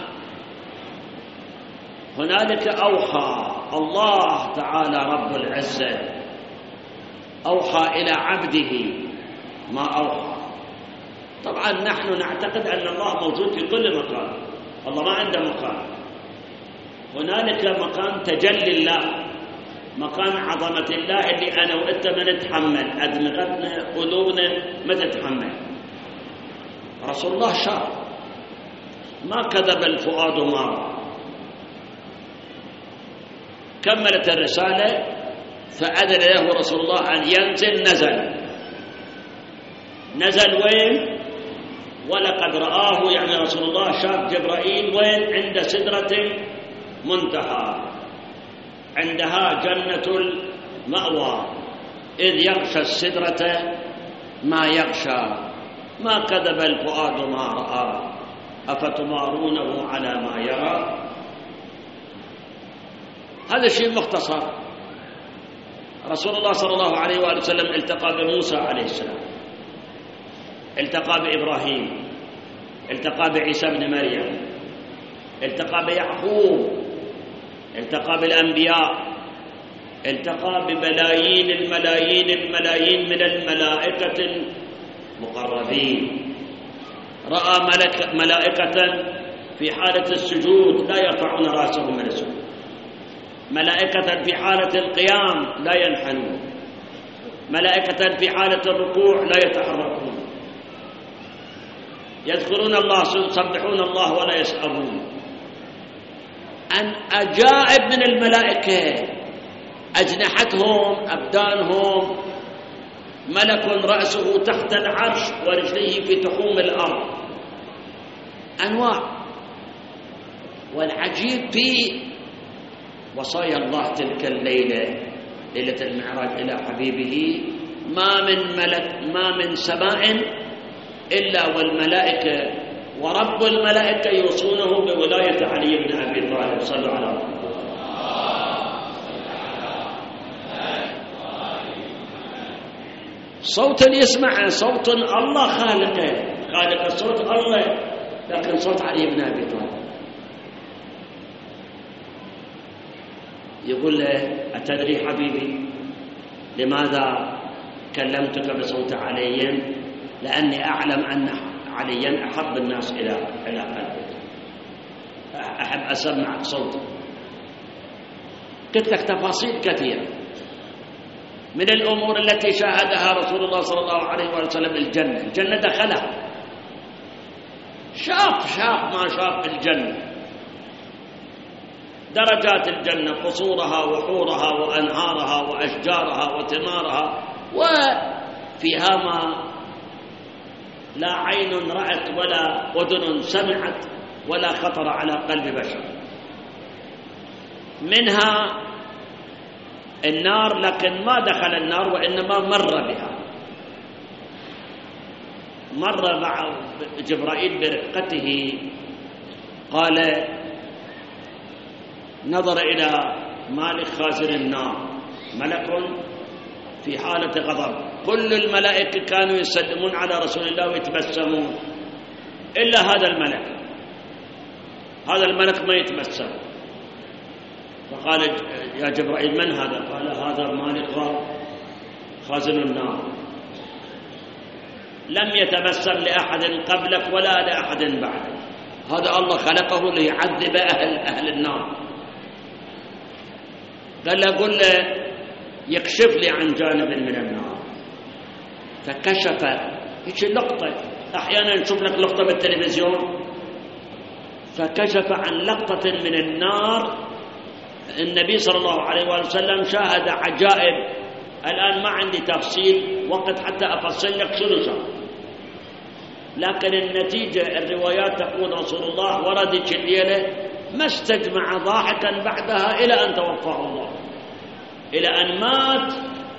Speaker 1: هنالك أوحى الله تعالى رب العزة، أوحى إلى عبده ما أوحى. طبعا نحن نعتقد أن الله موجود في كل مكان، الله ما عنده مكان. هنالك مكان تجلي الله، مكان عظمة الله اللي أنا وأنت ما نتحمل، أدمغتنا قلوبنا ما تتحمل. رسول الله شاف، ما كذب الفؤاد ما رأى. كملت الرسالة فأذن له رسول الله أن ينزل. نزل وين؟
Speaker 2: ولقد رآه يعني رسول الله شاف جبرائيل وين؟ عند سدرة منتهى، عندها جنة المأوى، إذ يغشى السدرة ما يغشى، ما كذب الفؤاد ما رأى أفتمارونه على ما يرى. هذا الشيء مختصر. رسول الله صلى الله عليه وآله وسلم التقى بموسى عليه السلام، التقى بإبراهيم، التقى بعيسى بن مريم، التقى بيعقوب، التقى بالأنبياء، التقى بملايين الملايين من الملائكة المقربين. رأى ملائكة في حالة السجود لا يرفعون رأسهم من السجود، ملائكة في حالة القيام لا ينحنون، ملائكة في حالة الركوع لا يتحركون، يذكرون الله يسبحون الله ولا يسأمون. أن أجائب من الملائكة، أجنحتهم أبدانهم، ملك رأسه تحت العرش ورجليه في تحوم الأرض، أنواع. والعجيب في وصايا الله تلك الليلة، ليلة المعراج إلى حبيبه، ما من ملك ما من سماء إلا والملائكة ورب الملائكة يوصونه بولاية علي بن أبي طالب. صلوا على محمد. صوت يسمع صوت الله خالقه، خالق الصوت الله، لكن صوت علي بن أبي طالب. يقول له أتدري حبيبي لماذا كلمتك بصوت علي؟ لأني أعلم أن عليا أحب الناس إلى قلبك، أحب أسمع صوته. قلت لك تفاصيل كثيرة من الأمور التي شاهدها رسول الله صلى الله عليه وسلم. الجنة دخلها، شاف ما شاف الجنة، درجات الجنة، قصورها وحورها وأنهارها وأشجارها وثمارها، وفيها ما لا عين رأت ولا أذن سمعت ولا خطر على قلب بشر. منها النار، لكن ما دخل النار وإنما مر بها، مر مع جبرائيل برفقته. قال نظر إلى مالك خازن النار، ملك في حالة غضب. كل الملائكة كانوا يسلمون على رسول الله ويتبسمون إلا هذا الملك، هذا الملك ما يتبسم. فقال يا جبرائيل من هذا؟ قال هذا مالك خازن النار، لم يتبسم لأحد قبلك ولا لأحد بعدك، هذا الله خلقه ليعذب أهل النار. قال له قل له يكشف لي عن جانب من النار. فكشف، هيك لقطة، أحيانا نشوف لك لقطة بالتلفزيون، فكشف عن لقطة من النار. النبي صلى الله عليه وسلم شاهد عجائب. الآن ما عندي تفصيل وقت حتى أفصل لك شنو شاف، لكن النتيجة الروايات تقول رسول الله وردت الليلة ما استجمع ضاحكا بعدها إلى أن توفاه الله، إلى أن مات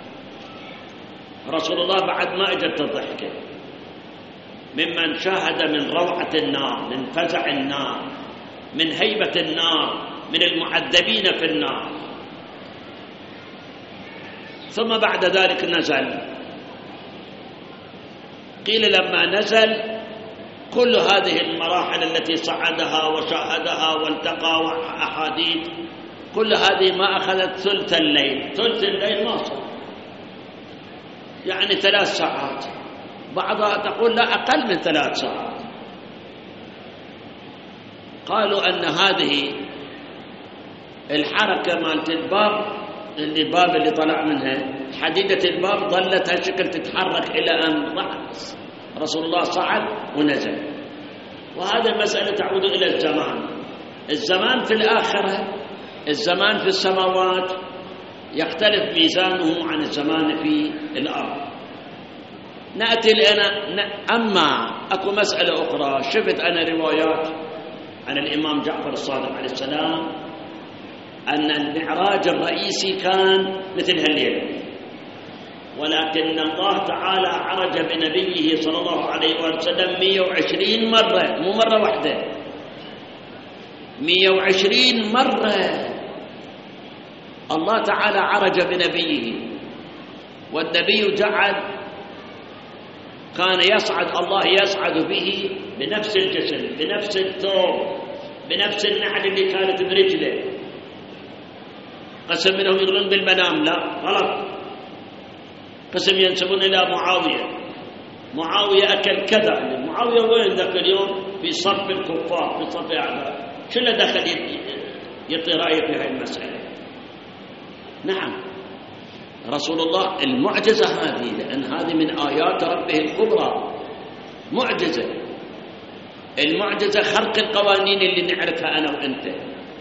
Speaker 2: رسول الله بعد ما أجت الضحكة، ممن شاهد من روعة النار، من فزع النار، من هيبة النار، من المعذبين في النار. ثم بعد ذلك نزل. قيل لما نزل كل هذه المراحل التي صعدها وشاهدها والتقى وأحاديث، كل هذه ما أخذت ثلث الليل. ثلث الليل ما صار، يعني 3 ساعات، بعضها تقول لا أقل من 3 ساعات. قالوا أن هذه الحركة مالت الباب اللي طلع منها، حديدة الباب ظلت هالشكل تتحرك إلى أن رسول الله صعد ونزل. وهذا مسألة تعود إلى الزمان في الآخرة، الزمان في السماوات يختلف ميزانه عن الزمان في الأرض. نأتي لنا. أما أكو مسألة أخرى، شفت أنا روايات عن الإمام جعفر الصادق عليه السلام أن المعراج الرئيسي كان مثل هالليلة، ولكن الله تعالى عرج بنبيه صلى الله عليه وسلم 120 مرة، مو مرة واحدة، 120 مرة الله تعالى عرج بنبيه. والنبي جعل كان يصعد، الله يصعد به بنفس الجسم، بنفس الثوب، بنفس النعل اللي كانت برجله. قسم منهم يقولون بالمنام، لا غلط، قسم ينسبون إلى معاوية أكل كذا. معاوية وين ذاك اليوم؟ في صف الكفار، في صف أعداء، شو اللي دخل يعطي رأيه في هذه المسألة؟ نعم رسول الله المعجزة هذه، لأن هذه من آيات ربه الكبرى، معجزة. المعجزة خرق القوانين اللي نعرفها أنا وأنت.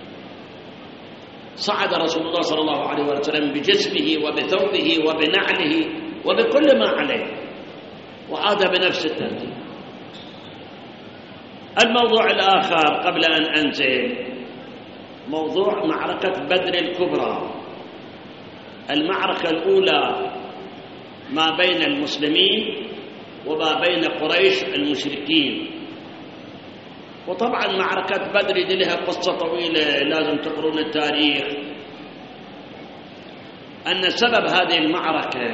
Speaker 2: صعد رسول الله صلى الله عليه وسلم بجسمه وبثوبه وبنعله وبكل ما عليه، وعاد بنفس الترتيب. الموضوع الآخر قبل أن أنزل، موضوع معركة بدر الكبرى. المعركة الأولى ما بين المسلمين وما بين قريش المشركين. وطبعا معركة بدر دي لها قصة طويلة، لازم تقرون التاريخ. أن سبب هذه المعركة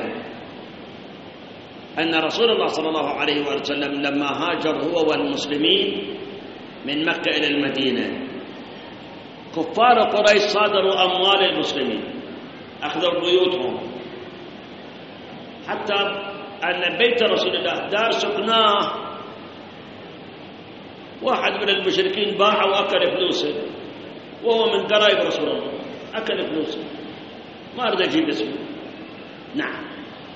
Speaker 2: أن رسول الله صلى الله عليه وسلم لما هاجر هو والمسلمين من مكة إلى المدينة، كفار قريش صادروا أموال المسلمين، أخذوا بيوتهم، حتى أن بيت رسول الله دار سكناه واحد من المشركين باعه وأكل فلوسه، وهو من قرايب رسول الله، أكل فلوسه، ما أريد أجيب اسمه. نعم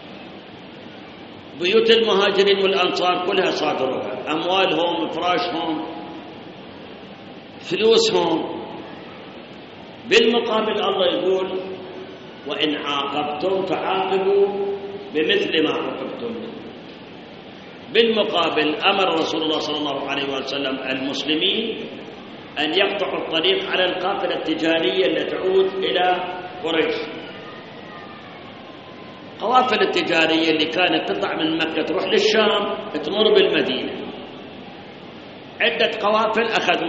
Speaker 2: بيوت المهاجرين والأنصار كلها صادروها، أموالهم، فراشهم، فلوسهم. بالمقابل الله يقول وإن عاقبتم فعاقبوا بمثل ما عاقبتم. بالمقابل أمر رسول الله صلى الله عليه وسلم المسلمين أن يقطعوا الطريق على القافلة التجارية التي تعود إلى قريش. قوافل التجارية اللي كانت تطلع من مكة تروح للشام تمر بالمدينة، عدة قوافل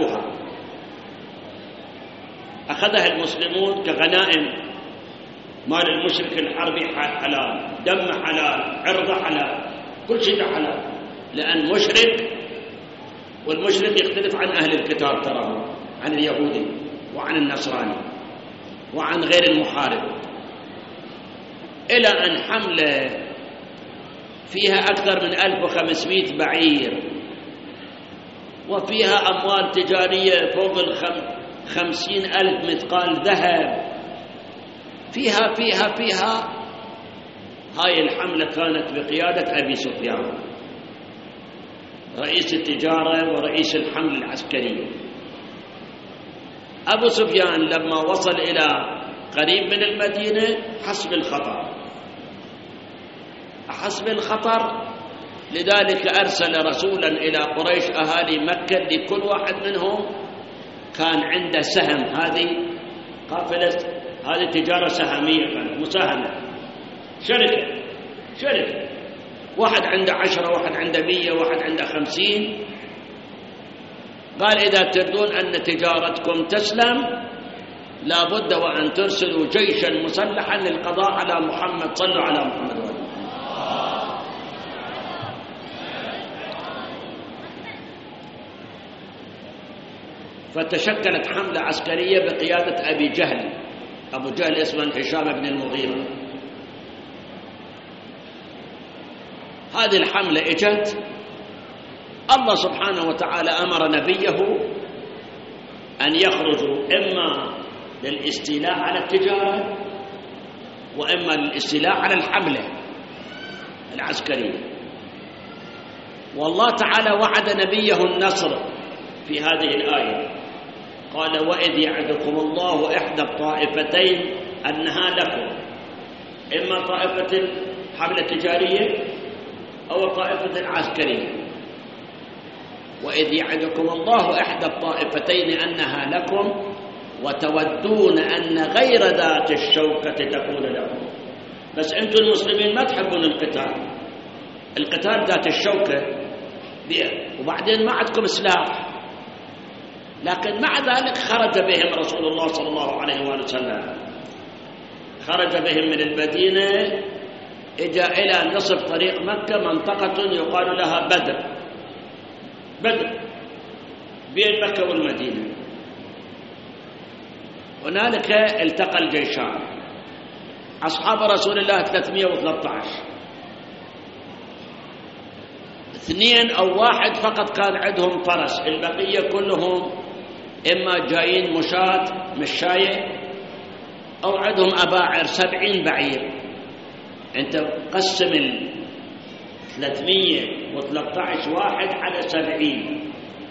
Speaker 2: أخذها المسلمون كغنائم. مال المشرك الحربي حلال، دم حلال، عرض حلال، كل شيء حلال، لأن مشرك، والمشرك يختلف عن أهل الكتاب ترى، عن اليهودي وعن النصراني وعن غير المحارب. إلى أن حملة فيها أكثر من 1500 بعير، وفيها أموال تجارية فوق 50,000 مثقال ذهب. فيها هاي الحملة كانت بقيادة أبي سفيان رئيس التجارة ورئيس الحملة العسكرية. أبو سفيان لما وصل إلى قريب من المدينة حس بالخطر، لذلك أرسل رسولا إلى قريش أهالي مكة، لكل واحد منهم كان عنده سهم. هذه قافلة، هذه تجارة سهمية، كانت مساهمة، شركة، واحد عنده 10، واحد عنده 100، واحد عنده 50. قال إذا تردون أن تجارتكم تسلم لابد وأن ترسلوا جيشا مسلحا للقضاء على محمد. صلوا على محمد. فتشكلت حملة عسكرية بقيادة أبو جهل اسمه هشام بن المغيرة. هذه الحملة اجت، الله سبحانه وتعالى أمر نبيه أن يخرجوا إما للاستيلاء على التجارة وإما للاستيلاء على الحملة العسكرية. والله تعالى وعد نبيه النصر في هذه الآية، قال وإذ يعدكم الله إحدى الطائفتين أنها لكم، إما طائفة الحملة التجارية
Speaker 1: أو الطائفة العسكرية. وإذ يعدكم الله إحدى الطائفتين أنها لكم وتودون أن غير ذات الشوكة تكون لكم. بس أنتم المسلمين ما تحبون القتال ذات الشوكة، وبعدين ما عندكم سلاح. لكن مع ذلك خرج بهم رسول الله صلى الله عليه وآله وسلم، خرج بهم من المدينة، إجا إلى نصف طريق مكة منطقة يقال لها بدر بين مكة والمدينة. هنالك التقى الجيشان. أصحاب رسول الله 313، 2 أو 1 فقط كان عندهم فرس، البقية كلهم إما جايين مشاية أو عندهم أباعر، 70 بعير. أنت قسم 313 واحد على 70،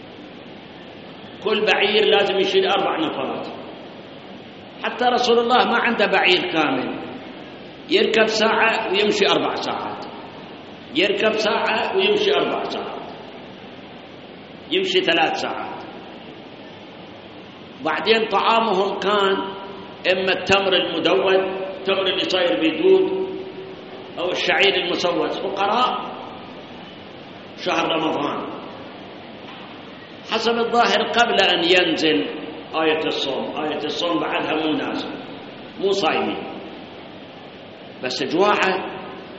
Speaker 1: كل بعير لازم يشيل 4 نفرات. حتى رسول الله ما عنده بعير كامل، يركب ساعة ويمشي 4 ساعات، يركب ساعة ويمشي 4 ساعات، يمشي 3 ساعات. بعدين طعامهم كان إما التمر المدود، التمر اللي صاير بيدود، أو الشعير المسوس. فقراء شهر رمضان حسب الظاهر قبل أن ينزل آية الصوم بعدها مو نازل، مو صايمين، بس جواعة.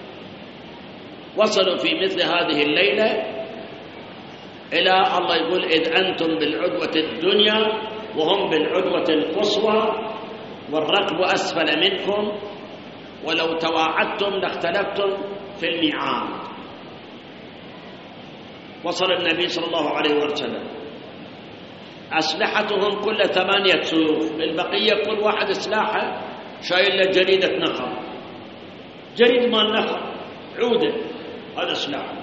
Speaker 1: وصلوا في مثل هذه الليلة إلى الله يقول: إذ أنتم بالعدوة الدنيا وهم بالعدوة القصوى والركب أسفل منكم ولو تواعدتم لاختلفتم في الميعاد. وصل النبي صلى الله عليه وسلم، أسلحتهم كل 8 سيوف، البقية كل واحد سلاحه شايل له جريدة نخل، جريد مال نخل، عودة، هذا سلاحه.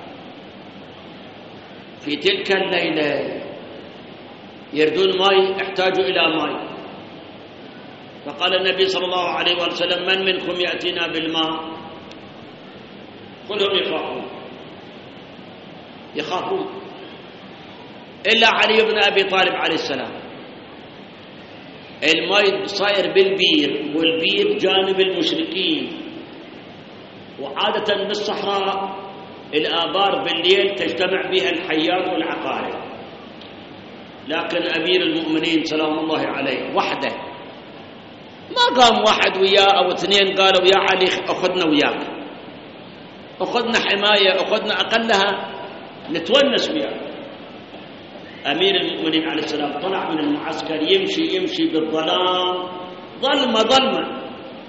Speaker 1: في تلك الليلة يردون ماء، احتاجوا إلى ماء، فقال النبي صلى الله عليه وسلم: من منكم يأتينا بالماء؟ كلهم يخافون إلا علي بن أبي طالب عليه السلام. الماء صاير بالبير، والبير جانب المشركين، وعادة بالصحراء الآبار بالليل تجتمع بها الحيات والعقارب. لكن أمير المؤمنين سلام الله عليه وحده، ما قام واحد وياه أو 2 قالوا: يا علي أخذنا وياك، أخذنا حماية، أخذنا أقلها نتونس وياك. أمير المؤمنين عليه السلام طلع من المعسكر يمشي بالظلام، ظلمة،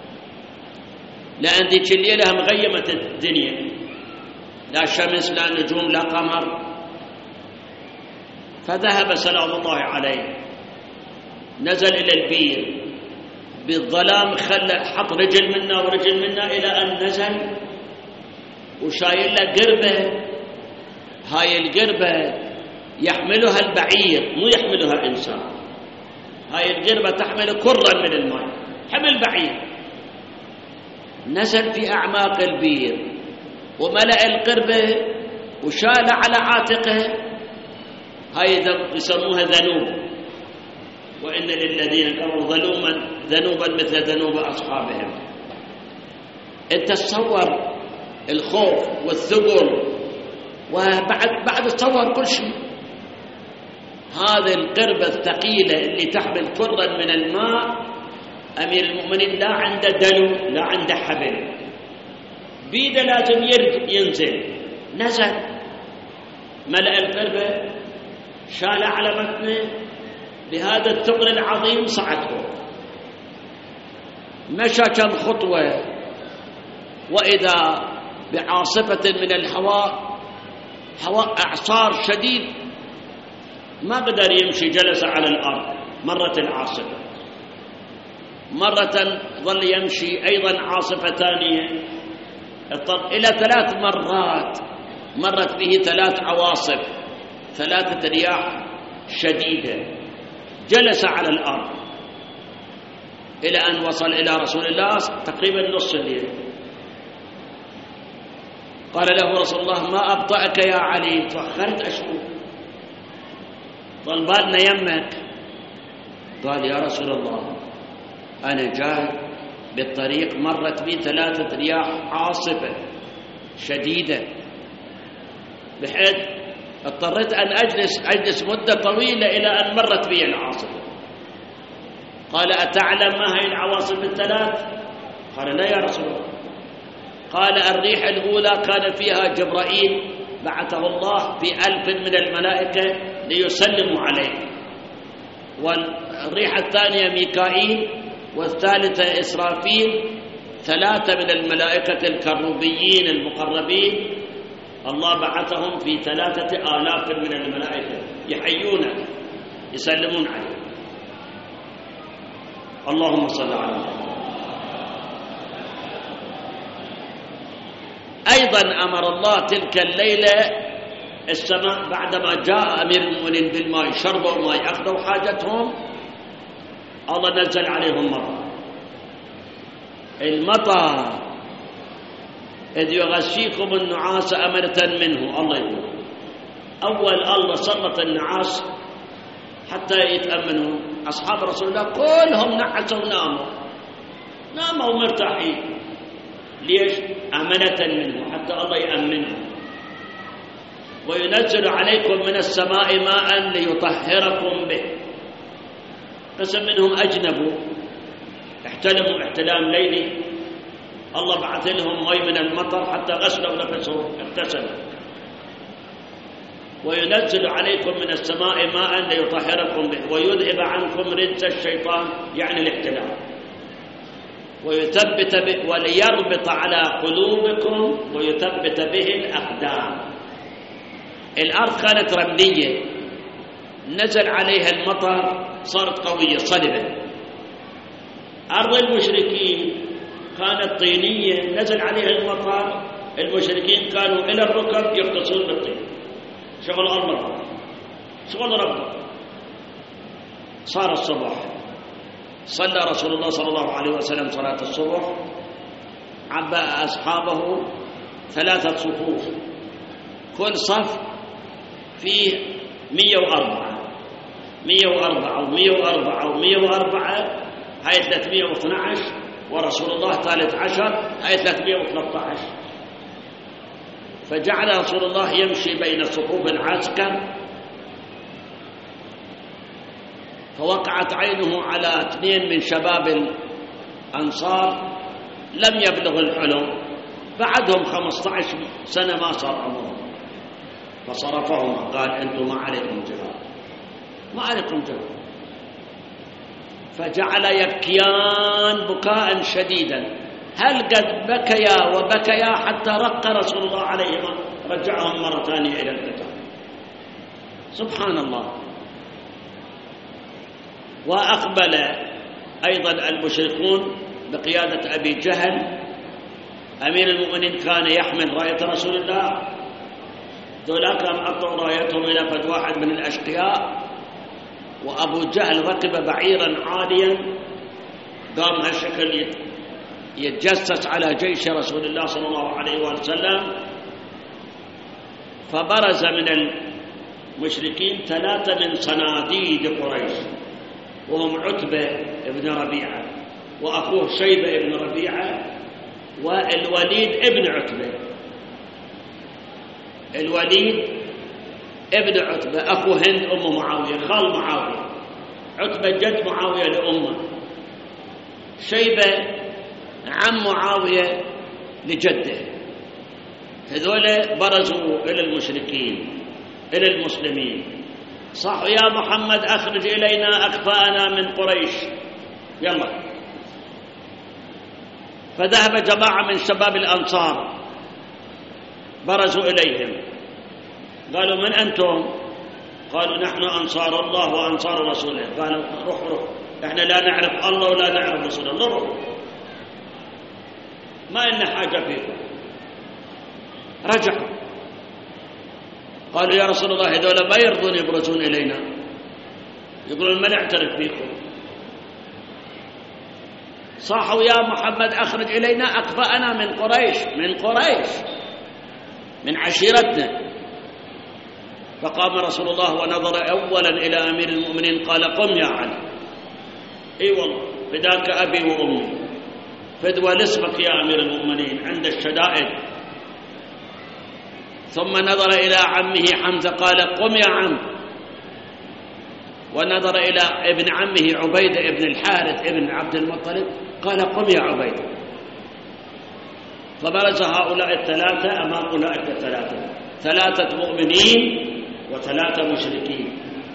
Speaker 1: لأن ذيك الليلة مغيمة الدنيا، لا شمس لا نجوم لا قمر. فذهب سلام الله عليه، نزل إلى البير بالظلام، حط رجل منا ورجل منا إلى أن نزل وشايل له قربة. هاي القربة يحملها البعير، مو يحملها إنسان. هاي القربة تحمل كرا من الماء، حمل بعير. نزل في أعماق البير وملأ القربة وشال على عاتقه. هاي يسموها ذنوب، وإن للذين كفروا ذنوبا مثل ذنوب أصحابهم. أنت تصور الخوف والثقل، وبعد تصور كل شيء. هذه القربة الثقيلة اللي تحمل كرا من الماء، أمير المؤمنين لا عنده دلو لا عنده حبل، بيده لازم ينزل. نزل ملأ القربة، شال على متنه بهذا الثقل العظيم، صعد فوق، مشى كم خطوة وإذا بعاصفة من الهواء، هواء إعصار شديد، ما قدر يمشي، جلس على الأرض. مرت العاصفة، مرة ظل يمشي، أيضا عاصفة ثانية، اضطر إلى 3 مرات مرت به 3 عواصف، 3 رياح شديدة. جلس على الأرض إلى أن وصل إلى رسول الله تقريبا نصف الليل.
Speaker 2: قال له رسول الله: ما أبطأك يا علي؟ تأخرت أشوف، طلبالنا يمك. قال: يا رسول الله، أنا جاي بالطريق مرت بي 3 رياح عاصفة شديدة، بحيث اضطريت أن أجلس مدة طويلة إلى أن مرت بي العاصفة. قال: أتعلم ما هي العواصف ال3؟ قال: لا يا رسول الله. قال: الريح الأولى كان فيها جبرائيل بعثه الله ب1000 من الملائكة ليسلموا عليه، والريح الثانية ميكائيل، والثالثة إسرافيل، 3 من الملائكة الكروبيين المقربين الله بعثهم في 3000 من الملائكة يحيونه يسلمون عليه. اللهم صل على محمد. أيضا أمر الله تلك الليلة السماء بعدما جاء أمير المؤمنين بالماء، شربوا ماء، أخذوا حاجتهم، الله نزل عليهم مطر. المطر إذ يغشيكم النعاس أمنة منه، الله يقول أول الله سلط النعاس حتى يتأمنوا. أصحاب رسول الله كلهم نعسوا ناموا مرتاحين. ليش؟ أمنة منه، حتى الله يأمنهم. وينزل عليكم من السماء ماء ليطهركم به. قسم منهم أجنبوا، احتلموا احتلام ليلي، الله بعث لهم ماء من المطر حتى غسلوا نفسهم اغتسلوا. وينزل عليكم من السماء ماء ليطهركم به ويذهب عنكم رجس الشيطان، يعني الاحتلام، ويثبت به وليربط على قلوبكم ويثبت به الأقدام. الأرض كانت رملية، نزل عليها المطر صارت قوية صلبة. أرض المشركين كانت طينية، نزل عليها المطر، المشركين كانوا إلى الركب يغطسون بالطين. شغل الله، شغل ربه. صار الصبح، صلى رسول الله صلى الله عليه وسلم صلاة الصبح، عبأ أصحابه 3 صفوف، كل صف فيه 104 و104 و104، هاي 312، ورسول الله 13، هاي 313. فجعل رسول الله يمشي بين صفوف العسكر، فوقعت عينه على 2 من شباب الأنصار لم يبلغ الحلم، بعدهم 15 سنة ما صار عمرهم، فصرفهم قال: أنتم ما عليكم جهاد، ما عليكم جهاد. فجعل يبكيان بكاء شديدا. هل قد بكيا وبكيا حتى رق رسول الله عليهما، رجعهم مرة ثانية إلى القتال. سبحان الله. وأقبل أيضا المشركون بقيادة أبي جهل، أمير المؤمنين كان يحمل راية رسول الله، ذولاك أعطوا رايتهم إلى فد واحد من الأشقياء، وأبو جهل ركب بعيرا عاليا، قام هالشكل يتجسس على جيش رسول الله صلى الله عليه وسلم. فبرز من المشركين 3 من صناديد قريش، وهم عتبة ابن ربيعة، وأخوه شيبة ابن ربيعة، والوليد ابن عتبة. الوليد ابن عتبة أخو هند أم معاوية، خال معاوية، عتبة جد معاوية لأمه، شيبة عم معاوية لجده. هذول برزوا إلى المشركين إلى المسلمين، صحوا: يا محمد أخرج إلينا أكفاءنا من قريش، يلا. فذهب جماعة من شباب الأنصار برزوا إليهم، قالوا: من أنتم؟ قالوا: نحن أنصار الله وأنصار رسوله. قالوا: روح، إحنا لا نعرف الله ولا نعرف رسول الله، روح، ما إلنا حاجة فيكم. رجعوا، قالوا: يا رسول الله، هذول ما يرضون يبرزون إلينا، يقولون ما نعترف بكم. صاحوا: يا محمد أخرج إلينا أكفاءنا من قريش. من عشيرتنا. فقام رسول الله ونظر أولا إلى أمير المؤمنين قال قم يا علي. اي والله فداك أبي وأمي، فدوى لاسمك يا أمير المؤمنين عند الشدائد. ثم نظر إلى عمه حمزة قال قم يا عم، ونظر إلى ابن عمه عبيدة ابن الحارث ابن عبد المطلب قال قم يا عبيدة. فبرز هؤلاء الثلاثة أمام أولئك الثلاثة، 3 مؤمنين و3 مشركين.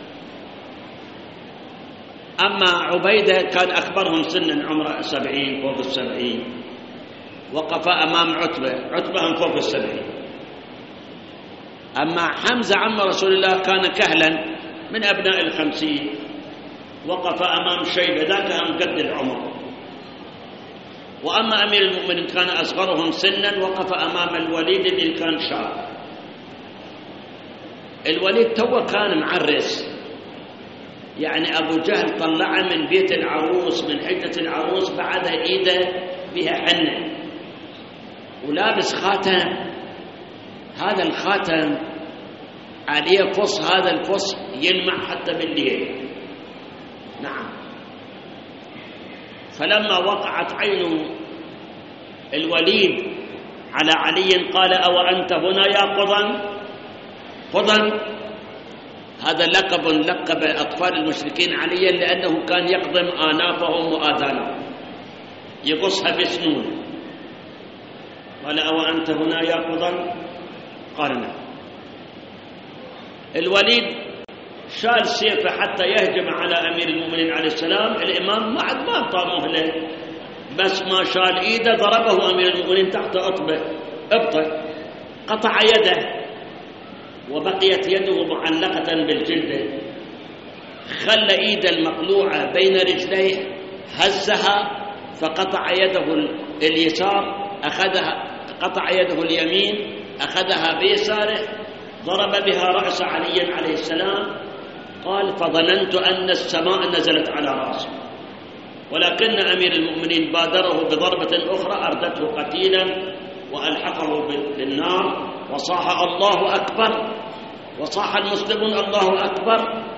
Speaker 2: أما عبيدة كان أكبرهم سنا، عمره 70 فوق 70، وقف أمام عتبة هم فوق 70. أما حمزة عم رسول الله كان كهلا من أبناء 50، وقف أمام شيبة ذاك هم قد العمر. وأما أمير المؤمنين كان أصغرهم سنا، وقف أمام الوليد اللي كان شاب. الوليد توه كان معرس، يعني أبو جهل طلعه من بيت العروس من حجة العروس بعدها إيده بها حنة، ولابس خاتم. هذا الخاتم عليه فص، هذا الفص يلمع حتى بالليل. نعم. فلما وقعت عين الوليد على علي قال أو أنت هنا يا قضن؟ قضن هذا لقب أطفال المشركين عليا لأنه كان يقضم آنافهم وآذانهم، يقصها بسنون. قال أو أنت هنا يا قضن؟ قال نعم. الوليد شال سيفه حتى يهجم على أمير المؤمنين عليه السلام. الإمام ما أعطى مهلة، بس ما شال إيده ضربه أمير المؤمنين تحت إبطه، قطع يده وبقيت يده معلقة بالجلد. خلى إيده المقلوعة بين رجليه، هزها فقطع يده اليسار، قطع يده اليمين أخذها بيساره، ضرب بها رأس علي عليه السلام. قال فظننت أن السماء نزلت على رأسه، ولكن أمير المؤمنين بادره بضربة أخرى أردته قتيلا وألحقه بالنار، وصاح الله أكبر، وصاح المسلمون الله أكبر،